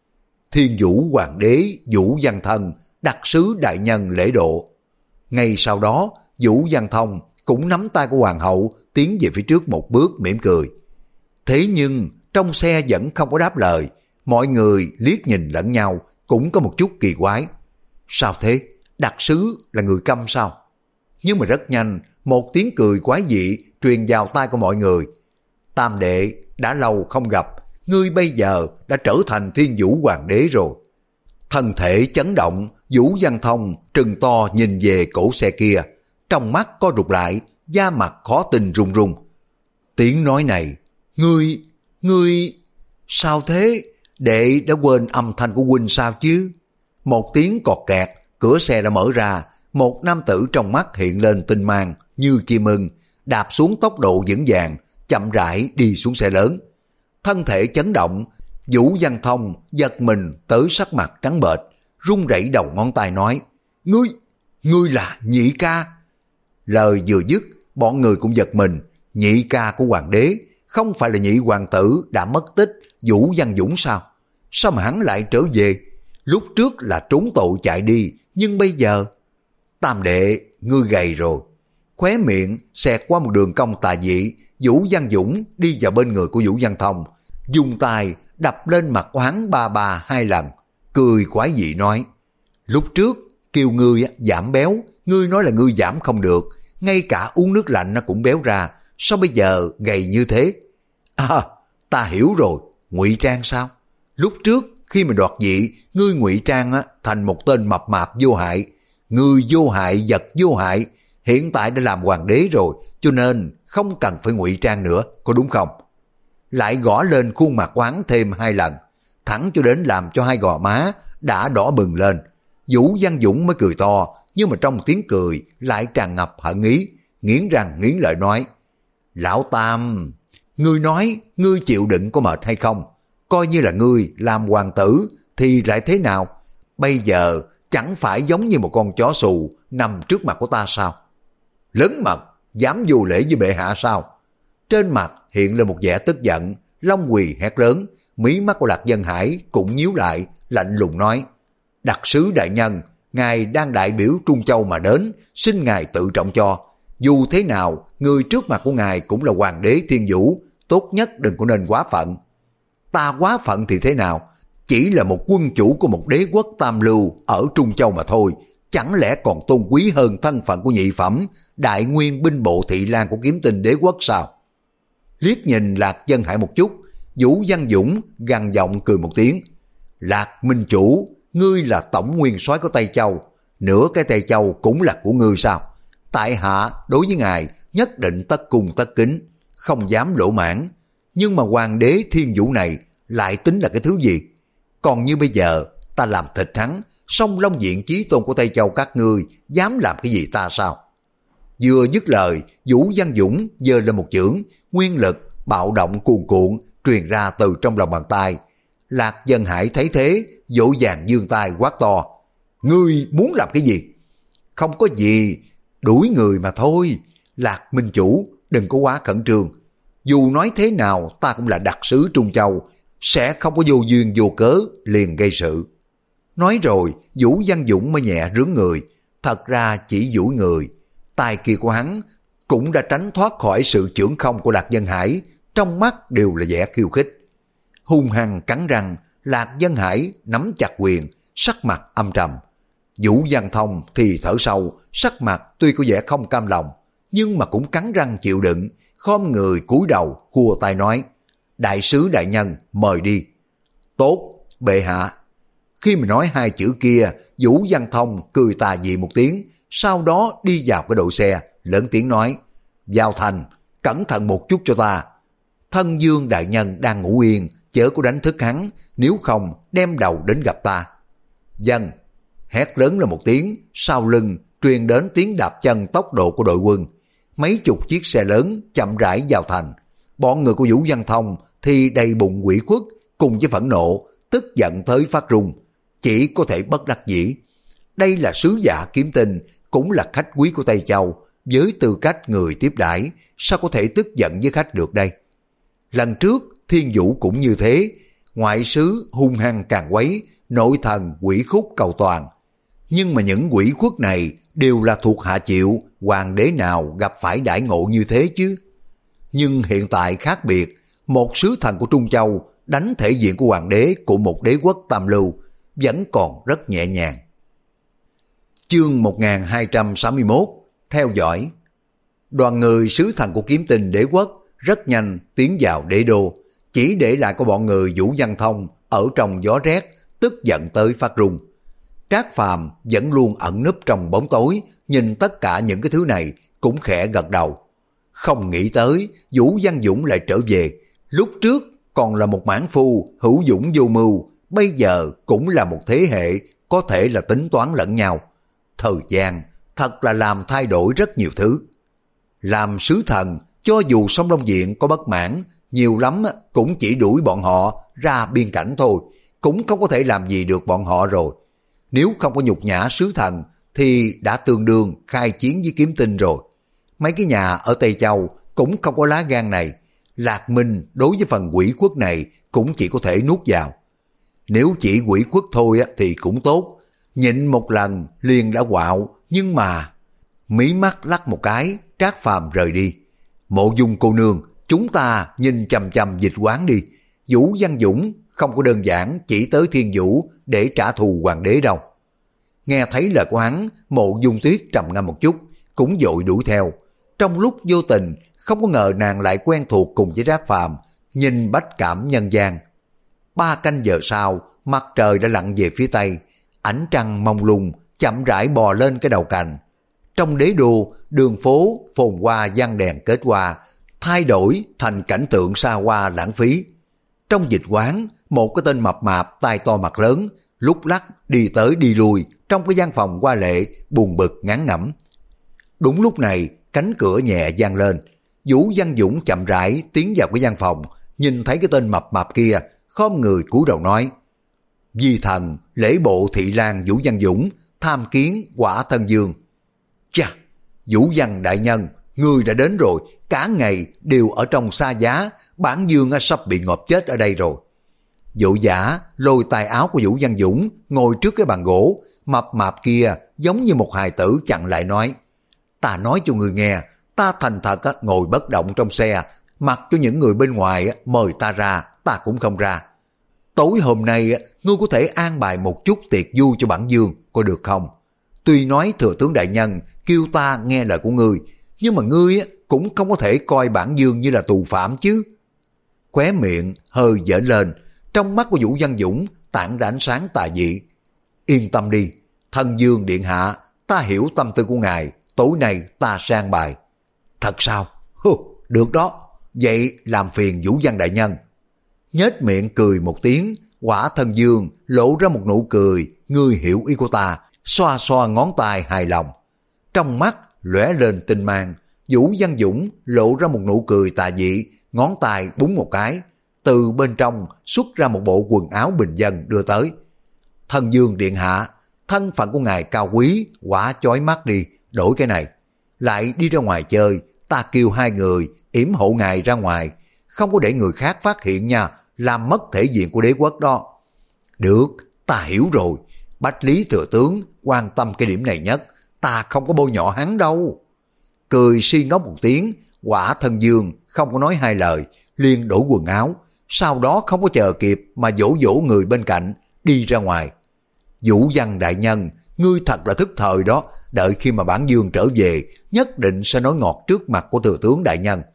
Thiên Vũ Hoàng đế Vũ Văn Thân đặc sứ đại nhân lễ độ. Ngay sau đó, Vũ Văn Thông cũng nắm tay của hoàng hậu tiến về phía trước một bước mỉm cười. Thế nhưng trong xe vẫn không có đáp lời, mọi người liếc nhìn lẫn nhau cũng có một chút kỳ quái. Sao thế? Đặc sứ là người câm sao? Nhưng mà rất nhanh, một tiếng cười quái dị truyền vào tai của mọi người. Tam đệ, đã lâu không gặp, ngươi bây giờ đã trở thành Thiên Vũ Hoàng đế rồi. Thân thể chấn động, Vũ Văn Thông trừng to nhìn về cổ xe kia, trong mắt co rụt lại, da mặt khó tin run run. Tiếng nói này, ngươi, ngươi, sao thế? Đệ đã quên âm thanh của huynh sao chứ? Một tiếng cọt kẹt, cửa xe đã mở ra, một nam tử trong mắt hiện lên tinh mang như chim ưng, đạp xuống tốc độ vững vàng, chậm rãi đi xuống xe lớn. Thân thể chấn động, Vũ Văn Thông giật mình tới sắc mặt trắng bệch, run rẩy đầu ngón tay nói, ngươi, ngươi là nhị ca. Lời vừa dứt, bọn người cũng giật mình, nhị ca của hoàng đế, không phải là nhị hoàng tử đã mất tích Vũ Văn Dũng sao? Sao mà hắn lại trở về? Lúc trước là trốn tội chạy đi, nhưng bây giờ... Tam đệ, ngươi gầy rồi. khóe miệng xẹt qua một đường cong tà dị. Vũ Văn Dũng đi vào bên người của Vũ Văn Thông, dùng tay đập lên mặt của hắn ba ba hai lần, cười quái dị nói: lúc trước kêu ngươi giảm béo, ngươi nói là ngươi giảm không được, ngay cả uống nước lạnh nó cũng béo ra, sao bây giờ gầy như thế? À, ta hiểu rồi, ngụy trang sao? Lúc trước khi mà đoạt vị, ngươi ngụy trang á, thành một tên mập mạp vô hại, ngươi vô hại vật vô hại, hiện tại đã làm hoàng đế rồi, cho nên không cần phải ngụy trang nữa, có đúng không? Lại gõ lên khuôn mặt quán thêm hai lần, thẳng cho đến làm cho hai gò má đã đỏ bừng lên. Vũ Văn Dũng mới cười to, nhưng mà trong tiếng cười lại tràn ngập hận ý, nghiến răng nghiến lợi nói: lão Tam, ngươi nói ngươi chịu đựng có mệt hay không? Coi như là ngươi làm hoàng tử thì lại thế nào? Bây giờ chẳng phải giống như một con chó xù nằm trước mặt của ta sao? Lớn mật, dám vô lễ với bệ hạ sao? Trên mặt hiện lên một vẻ tức giận, Long Quỳ hét lớn, mí mắt của Lạc Dân Hải cũng nhíu lại, lạnh lùng nói: đặc sứ đại nhân, ngài đang đại biểu Trung Châu mà đến, xin ngài tự trọng cho. Dù thế nào, người trước mặt của ngài cũng là hoàng đế Thiên Vũ, tốt nhất đừng có nên quá phận. Ta quá phận thì thế nào? Chỉ là một quân chủ của một đế quốc tam lưu ở Trung Châu mà thôi, chẳng lẽ còn tôn quý hơn thân phận của nhị phẩm đại nguyên binh bộ thị lang của Kiếm Tinh đế quốc sao? Liếc nhìn Lạc Dân Hải một chút, Vũ Văn Dũng gằn giọng cười một tiếng: Lạc Minh Chủ, ngươi là tổng nguyên soái của Tây Châu, nửa cái Tây Châu cũng là của ngươi sao? Tại hạ đối với ngài nhất định tất cung tất kính, không dám lỗ mãn, nhưng mà hoàng đế Thiên Vũ này lại tính là cái thứ gì? Còn như bây giờ ta làm thịt hắn, song Long Diện chí tôn của Tây Châu các ngươi dám làm cái gì ta sao? Vừa dứt lời, Vũ Văn Dũng giơ lên một chưởng, nguyên lực bạo động cuồn cuộn truyền ra từ trong lòng bàn tay. Lạc Dân Hải thấy thế, vỗ vàng giương tay quát to: ngươi muốn làm cái gì? Không có gì, đuổi người mà thôi. Lạc Minh Chủ đừng có quá khẩn trương, dù nói thế nào ta cũng là đặc sứ Trung Châu, sẽ không có vô duyên vô cớ liền gây sự. Nói rồi Vũ Văn Dũng mới nhẹ rướn người, thật ra chỉ duỗi người, tay kia của hắn cũng đã tránh thoát khỏi sự chưởng không của Lạc Dân Hải, trong mắt đều là vẻ khiêu khích. Hung hăng cắn răng, Lạc Dân Hải nắm chặt quyền, sắc mặt âm trầm. Vũ Văn Thông thì thở sâu, sắc mặt tuy có vẻ không cam lòng, nhưng mà cũng cắn răng chịu đựng, khom người cúi đầu khua tay nói: đại sứ đại nhân mời đi. Tốt, bệ hạ. Khi mà nói hai chữ kia, Vũ Văn Thông cười tà dị một tiếng, sau đó đi vào cái đội xe, lớn tiếng nói: vào thành, cẩn thận một chút cho ta. Thân Dương đại nhân đang ngủ yên, chớ có đánh thức hắn, nếu không đem đầu đến gặp ta. Dân, hét lớn là một tiếng, sau lưng truyền đến tiếng đạp chân tốc độ của đội quân. Mấy chục chiếc xe lớn chậm rãi vào thành. Bọn người của Vũ Văn Thông thì đầy bụng quỷ khuất cùng với phẫn nộ, tức giận tới phát run, chỉ có thể bất đắc dĩ. Đây là sứ giả Kiếm Tinh, cũng là khách quý của Tây Châu, với tư cách người tiếp đãi, sao có thể tức giận với khách được đây? Lần trước Thiên Vũ cũng như thế, ngoại sứ hung hăng càng quấy, nội thần quỷ khúc cầu toàn. Nhưng mà những quỷ khuất này đều là thuộc hạ chịu, hoàng đế nào gặp phải đãi ngộ như thế chứ? Nhưng hiện tại khác biệt, một sứ thần của Trung Châu đánh thể diện của hoàng đế của một đế quốc tam lưu vẫn còn rất nhẹ nhàng. Chương một nghìn hai trăm sáu mươi mốt, theo dõi. Đoàn người sứ thần của Kiếm Tinh đế quốc rất nhanh tiến vào đế đô, chỉ để lại của bọn người Vũ Văn Thông ở trong gió rét, tức giận tới phát run. Trác Phàm vẫn luôn ẩn núp trong bóng tối, nhìn tất cả những cái thứ này cũng khẽ gật đầu. Không nghĩ tới Vũ Văn Dũng lại trở về, lúc trước còn là một mãn phu hữu dũng vô mưu, bây giờ cũng là một thế hệ có thể là tính toán lẫn nhau. Thời gian thật là làm thay đổi rất nhiều thứ. Làm sứ thần, cho dù Sông Long Diện có bất mãn, nhiều lắm cũng chỉ đuổi bọn họ ra biên cảnh thôi, cũng không có thể làm gì được bọn họ rồi. Nếu không có nhục nhã sứ thần thì đã tương đương khai chiến với Kiếm Tinh rồi. Mấy cái nhà ở Tây Châu cũng không có lá gan này, Lạc Minh đối với phần quỷ khuất này cũng chỉ có thể nuốt vào. Nếu chỉ quỷ khuất thôi thì cũng tốt, nhịn một lần liền đã quạo, nhưng mà mí mắt lắc một cái, Trác Phàm rời đi. Mộ Dung cô nương, chúng ta nhìn chằm chằm Dịch Quán đi. Vũ Văn Dũng không có đơn giản chỉ tới Thiên Vũ để trả thù hoàng đế đâu. Nghe thấy lời của hắn, Mộ Dung Tuyết trầm ngâm một chút, cũng vội đuổi theo. Trong lúc vô tình, không có ngờ nàng lại quen thuộc cùng với Trác Phàm, nhìn bách cảm nhân gian. Ba canh giờ sau, mặt trời đã lặn về phía tây, ánh trăng mông lung chậm rãi bò lên cái đầu cành. Trong đế đô, đường phố phồn hoa giăng đèn kết hoa, thay đổi thành cảnh tượng xa hoa lãng phí. Trong Dịch Quán, một cái tên mập mạp tai to mặt lớn, lúc lắc đi tới đi lui trong cái gian phòng hoa lệ buồn bực ngán ngẩm. Đúng lúc này, cánh cửa nhẹ vang lên, Vũ Văn Dũng chậm rãi tiến vào cái gian phòng, nhìn thấy cái tên mập mạp kia, khom người cúi đầu nói: "Di thần lễ bộ thị lang Vũ Văn Dũng tham kiến Quả Thân Dương." Chà, Vũ Văn đại nhân, ngươi đã đến rồi, cả ngày đều ở trong xa giá, bản Dương sắp bị ngộp chết ở đây rồi. Vũ giả lôi tay áo của Vũ Văn Dũng ngồi trước cái bàn gỗ, mập mạp kia giống như một hài tử chặn lại nói: "Ta nói cho người nghe, ta thành thật ngồi bất động trong xe, mặc cho những người bên ngoài mời ta ra, ta cũng không ra. Tối hôm nay ngươi có thể an bài một chút tiệc vui cho bản Dương, có được không? Tuy nói thừa tướng đại nhân kêu ta nghe lời của ngươi, nhưng mà ngươi cũng không có thể coi bản Dương như là tù phạm chứ." Khóe miệng hơi giỡn lên, trong mắt của Vũ Văn Dũng tản ra ánh sáng tà dị. "Yên tâm đi, Thân Dương điện hạ, ta hiểu tâm tư của ngài, tối nay ta sang bài." "Thật sao? Hừ, được đó, vậy làm phiền Vũ Văn đại nhân." Nhếch miệng cười một tiếng, Quả Thân Dương lộ ra một nụ cười, "Ngươi hiểu ý của ta." Xoa xoa ngón tay hài lòng. Trong mắt lóe lên tinh mang, Vũ Văn Dũng lộ ra một nụ cười tà dị, ngón tay búng một cái, từ bên trong xuất ra một bộ quần áo bình dân đưa tới. "Thân Dương điện hạ, thân phận của ngài cao quý, quả chói mắt đi, đổi cái này. Lại đi ra ngoài chơi, ta kêu hai người yểm hộ ngài ra ngoài, không có để người khác phát hiện nha, làm mất thể diện của đế quốc đó." "Được, ta hiểu rồi, Bách Lý thừa tướng quan tâm cái điểm này nhất, ta không có bôi nhọ hắn đâu." Cười si ngốc một tiếng, Quả Thân Dương không có nói hai lời, liền đổi quần áo, sau đó không có chờ kịp mà dỗ dỗ người bên cạnh, đi ra ngoài. "Vũ Văn đại nhân, ngươi thật là thức thời đó, đợi khi mà bản Dương trở về, nhất định sẽ nói ngọt trước mặt của thừa tướng đại nhân."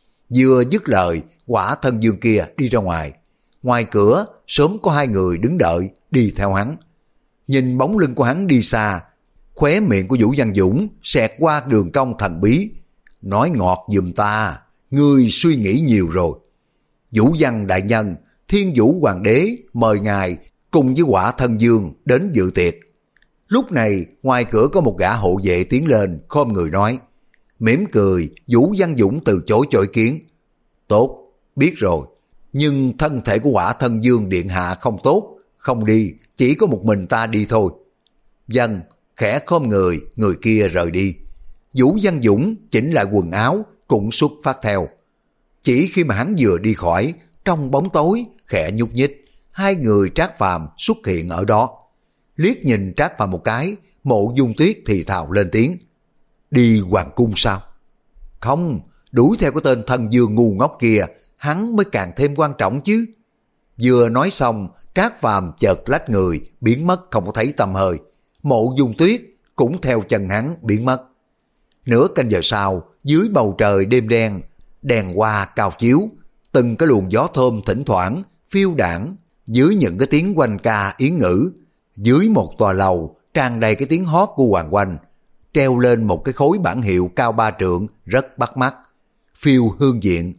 Vừa dứt lời, Quả Thân Dương kia đi ra ngoài. Ngoài cửa, sớm có hai người đứng đợi, đi theo hắn. Nhìn bóng lưng của hắn đi xa, khóe miệng của Vũ Văn Dũng xẹt qua đường cong thần bí. "Nói ngọt giùm ta, ngươi suy nghĩ nhiều rồi." "Vũ Văn đại nhân, Thiên Vũ hoàng đế mời ngài cùng với Quả Thân Dương đến dự tiệc." Lúc này, ngoài cửa có một gã hộ vệ tiến lên, khom người nói. Mỉm cười, Vũ Văn Dũng từ chối cho ý kiến. "Tốt, biết rồi, nhưng thân thể của Quả Thân Dương điện hạ không tốt, không đi, chỉ có một mình ta đi thôi." "Vâng." Khẽ khom người, người kia rời đi. Vũ Văn Dũng chỉnh lại quần áo, cũng xuất phát theo. Chỉ khi mà hắn vừa đi khỏi, trong bóng tối khẽ nhúc nhích, hai người Trác Phàm xuất hiện ở đó. Liếc nhìn Trác Phàm một cái, Mộ Dung Tuyết thì thào lên tiếng. "Đi hoàng cung sao?" "Không, đuổi theo cái tên Thân Dương ngu ngốc kia, hắn mới càng thêm quan trọng chứ." Vừa nói xong, Trác Phàm chợt lách người, biến mất không có thấy tăm hơi. Mộ Dung Tuyết cũng theo chân hắn biến mất. Nửa canh giờ sau, dưới bầu trời đêm đen, đèn hoa cao chiếu, từng cái luồng gió thơm thỉnh thoảng phiêu đãng dưới những cái tiếng quanh ca yến ngữ. Dưới một tòa lầu tràn đầy cái tiếng hót của hoàng oanh, treo lên một cái khối bảng hiệu cao ba trượng rất bắt mắt. Phiêu hương diện.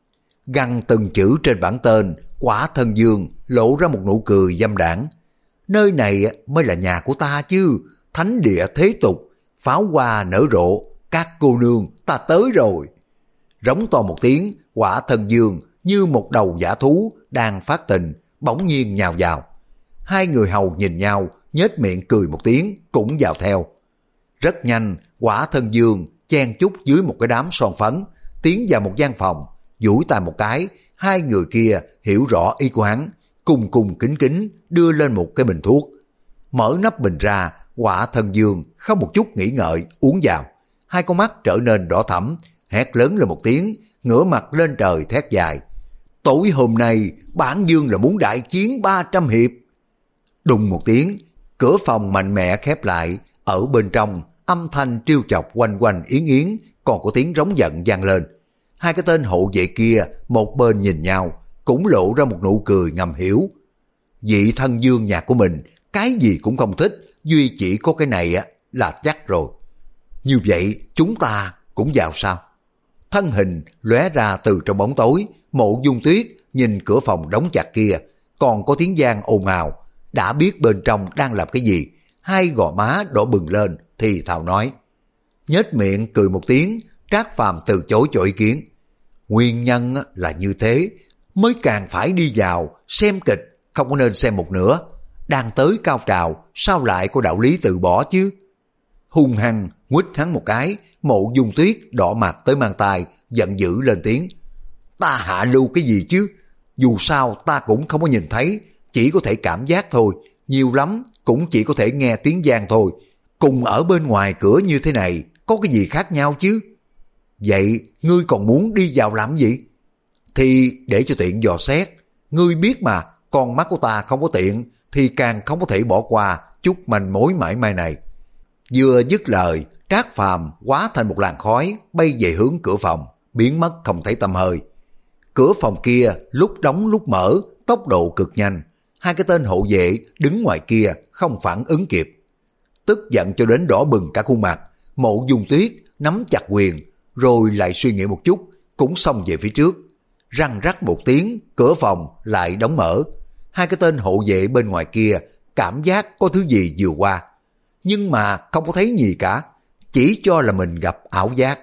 Găng từng chữ trên bảng tên Quả Thân Dương lộ ra một nụ cười dâm đảng. "Nơi này mới là nhà của ta chứ, thánh địa thế tục, pháo hoa nở rộ, các cô nương ta tới rồi." Rống to một tiếng, Quả Thân Dương như một đầu dã thú đang phát tình, bỗng nhiên nhào vào. Hai người hầu nhìn nhau, nhếch miệng cười một tiếng, cũng vào theo. Rất nhanh, Quả Thân Dương chen chúc dưới một cái đám son phấn, tiến vào một gian phòng, duỗi tay một cái, hai người kia hiểu rõ ý của hắn, cùng cùng kính kính đưa lên một cái bình thuốc. Mở nắp bình ra, Quả Thân Dương không một chút nghĩ ngợi uống vào, hai con mắt trở nên đỏ thẫm, hét lớn lên một tiếng, ngửa mặt lên trời thét dài. Tối hôm nay, bản dương là muốn đại chiến ba trăm hiệp. Đùng một tiếng, cửa phòng mạnh mẽ khép lại, ở bên trong, âm thanh trêu chọc quanh quanh yến yến, còn có tiếng rống giận vang lên. Hai cái tên hộ vệ kia, một bên nhìn nhau, cũng lộ ra một nụ cười ngầm hiểu. Vị thân dương nhà của mình, cái gì cũng không thích, duy chỉ có cái này á là chắc rồi. Như vậy, chúng ta cũng vào sao? Thân hình lóe ra từ trong bóng tối, Mộ Dung Tuyết nhìn cửa phòng đóng chặt kia, còn có tiếng vang ồn ào, đã biết bên trong đang làm cái gì, hai gò má đỏ bừng lên thì thào nói. Nhếch miệng cười một tiếng, Trác Phàm từ chối cho ý kiến. Nguyên nhân là như thế, mới càng phải đi vào xem kịch, không có nên xem một nửa. Đang tới cao trào, sao lại có đạo lý từ bỏ chứ? Hung hăng nguýt hắn một cái, Mộ Dung Tuyết đỏ mặt tới mang tai, giận dữ lên tiếng. Ta hạ lưu cái gì chứ? Dù sao ta cũng không có nhìn thấy, chỉ có thể cảm giác thôi, nhiều lắm cũng chỉ có thể nghe tiếng vang thôi. Cùng ở bên ngoài cửa như thế này, có cái gì khác nhau chứ? Vậy ngươi còn muốn đi vào làm gì? Thì để cho tiện dò xét, ngươi biết mà, con mắt của ta không có tiện, thì càng không có thể bỏ qua chút manh mối mãi mai này. Vừa dứt lời, Trác Phàm hóa thành một làn khói bay về hướng cửa phòng, biến mất không thấy tăm hơi. Cửa phòng kia lúc đóng lúc mở, tốc độ cực nhanh. Hai cái tên hộ vệ đứng ngoài kia không phản ứng kịp. Tức giận cho đến đỏ bừng cả khuôn mặt, Mộ Dung Tuyết nắm chặt quyền, rồi lại suy nghĩ một chút, cũng xông về phía trước. Răng rắc một tiếng, cửa phòng lại đóng mở. Hai cái tên hộ vệ bên ngoài kia cảm giác có thứ gì vừa qua, nhưng mà không có thấy gì cả, chỉ cho là mình gặp ảo giác.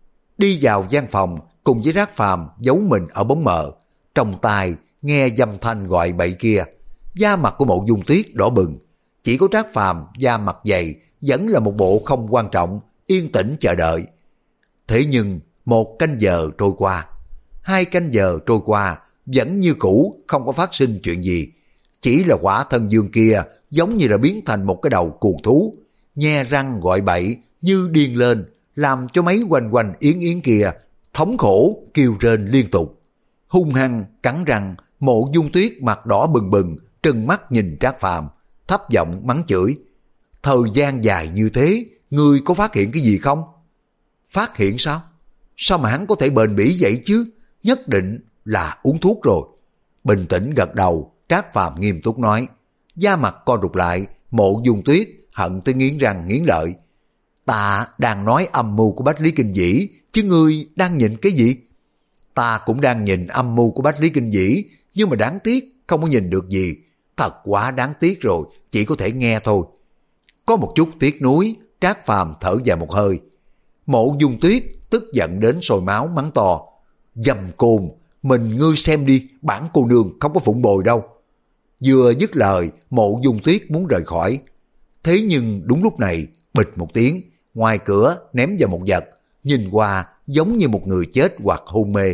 Đi vào gian phòng cùng với Trác Phàm giấu mình ở bóng mờ, trong tai nghe dâm thanh gọi bậy kia. Da mặt của Mộ Dung Tuyết đỏ bừng, chỉ có Trác Phàm da mặt dày vẫn là một bộ không quan trọng, yên tĩnh chờ đợi. Thế nhưng một canh giờ trôi qua, hai canh giờ trôi qua, vẫn như cũ không có phát sinh chuyện gì. Chỉ là Hỏa Thân Dương kia giống như là biến thành một cái đầu cuồng thú, nhe răng gọi bậy như điên lên, làm cho mấy quanh quanh yến yến kia thống khổ kêu rên liên tục. Hung hăng cắn răng, Mộ Dung Tuyết mặt đỏ bừng bừng, trừng mắt nhìn Trác Phàm, thấp giọng mắng chửi. Thời gian dài như thế, ngươi có phát hiện cái gì không? Phát hiện sao? Sao mà hắn có thể bền bỉ vậy chứ? Nhất định là uống thuốc rồi. Bình tĩnh gật đầu, Trác Phàm nghiêm túc nói. Da mặt co rụt lại, Mộ Dung Tuyết hận tới nghiến răng nghiến lợi. Ta đang nói âm mưu của Bách Lý Kinh Dĩ, chứ ngươi đang nhìn cái gì? Ta cũng đang nhìn âm mưu của Bách Lý Kinh Dĩ, nhưng mà đáng tiếc không có nhìn được gì. Thật quá đáng tiếc rồi, chỉ có thể nghe thôi. Có một chút tiếc nuối, Trác Phàm thở dài một hơi. Mộ Dung Tuyết tức giận đến sôi máu mắng to. Dâm côn, mình ngươi xem đi, bản cô nương không có phụng bồi đâu. Vừa dứt lời, Mộ Dung Tuyết muốn rời khỏi. Thế nhưng đúng lúc này, bịch một tiếng, ngoài cửa ném vào một vật, nhìn qua giống như một người chết hoặc hôn mê.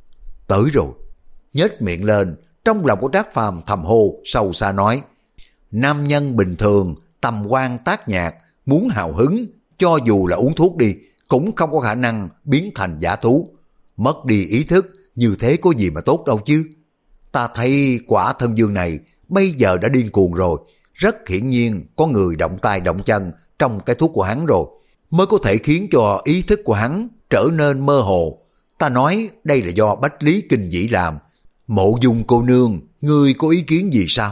Tới rồi. Nhếch miệng lên, trong lòng của Trác Phàm thầm hô, sâu xa nói. Nam nhân bình thường, tầm quan tác nhạc, muốn hào hứng, cho dù là uống thuốc đi, cũng không có khả năng biến thành giả thú. Mất đi ý thức, như thế có gì mà tốt đâu chứ. Ta thấy Quả Thân Dương này bây giờ đã điên cuồng rồi. Rất hiển nhiên có người động tay động chân trong cái thuốc của hắn rồi, mới có thể khiến cho ý thức của hắn trở nên mơ hồ. Ta nói đây là do Bách Lý Kinh Dĩ làm. Mộ Dung cô nương, ngươi có ý kiến gì sao?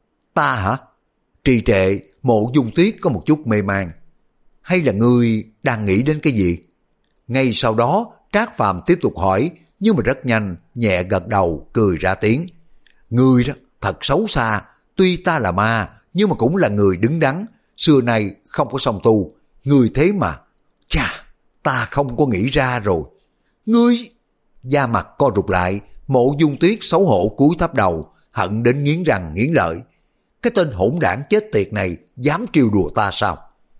Ta hả? Trì trệ, Mộ Dung Tuyết có một chút mê man. Hay là ngươi đang nghĩ đến cái gì? Ngay sau đó, Trác Phàm tiếp tục hỏi, nhưng mà rất nhanh, nhẹ gật đầu, cười ra tiếng. Ngươi đó, thật xấu xa, tuy ta là ma, nhưng mà cũng là người đứng đắn, xưa nay không có song tu. Ngươi thế mà, chà, ta không có nghĩ ra rồi. Ngươi, da mặt co rụt lại, Mộ Dung Tuyết xấu hổ cúi thấp đầu, hận đến nghiến răng nghiến lợi. Cái tên hỗn đảng chết tiệt này dám trêu đùa ta sao?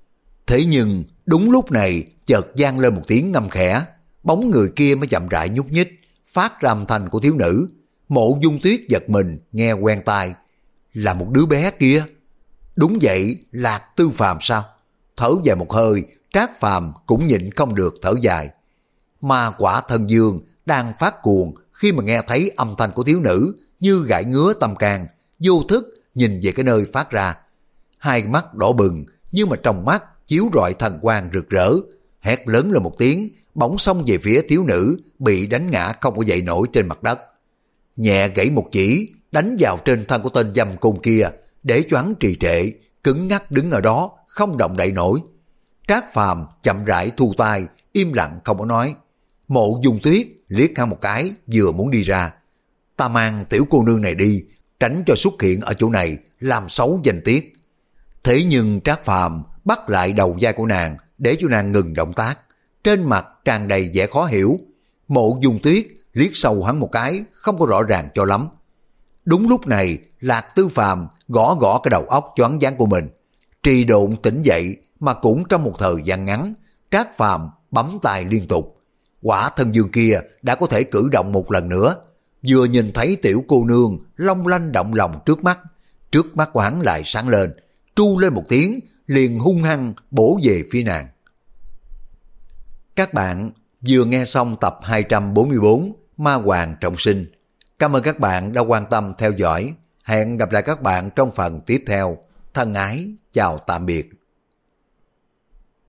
Thế nhưng đúng lúc này chợt vang lên một tiếng ngâm khẽ, bóng người kia mới chậm rãi nhúc nhích, phát ra âm thanh của thiếu nữ. Mộ Dung Tuyết giật mình nghe quen tai, là một đứa bé kia. Đúng vậy, Lạc Tư Phàm sao? Thở dài một hơi, Trác Phàm cũng nhịn không được thở dài. Ma quả thân dương đang phát cuồng khi mà nghe thấy âm thanh của thiếu nữ như gãi ngứa tâm can, vô thức nhìn về cái nơi phát ra. Hai mắt đỏ bừng nhưng mà trong mắt chiếu rọi thần quang rực rỡ, hét lớn lên một tiếng, bỗng xông về phía thiếu nữ bị đánh ngã không có dậy nổi trên mặt đất. Nhẹ gãy một chỉ, đánh vào trên thân của tên dâm côn kia, để cho hắn trì trệ, cứng ngắc đứng ở đó, không động đậy nổi. Trác Phàm chậm rãi thu tay, im lặng không có nói. Mộ Dung Tuyết liếc hắn một cái, vừa muốn đi ra. Ta mang tiểu cô nương này đi, tránh cho xuất hiện ở chỗ này, làm xấu danh tiết. Thế nhưng Trác Phàm bắt lại đầu vai của nàng, để cho nàng ngừng động tác. Trên mặt tràn đầy vẻ khó hiểu. Mộ Dung Tuyết liếc sâu hắn một cái, không có rõ ràng cho lắm. Đúng lúc này, Lạc Tư Phàm gõ gõ cái đầu óc choáng váng của mình. Trì độn tỉnh dậy, mà cũng trong một thời gian ngắn, Trác Phàm bấm tay liên tục. Quả thân dương kia đã có thể cử động một lần nữa. Vừa nhìn thấy tiểu cô nương long lanh động lòng trước mắt, trước mắt của hắn lại sáng lên, tru lên một tiếng, liền hung hăng bổ về phía nàng. Các bạn vừa nghe xong tập hai trăm bốn mươi bốn Ma Hoàng Trọng Sinh. Cảm ơn các bạn đã quan tâm theo dõi. Hẹn gặp lại các bạn trong phần tiếp theo. Thân ái, chào tạm biệt.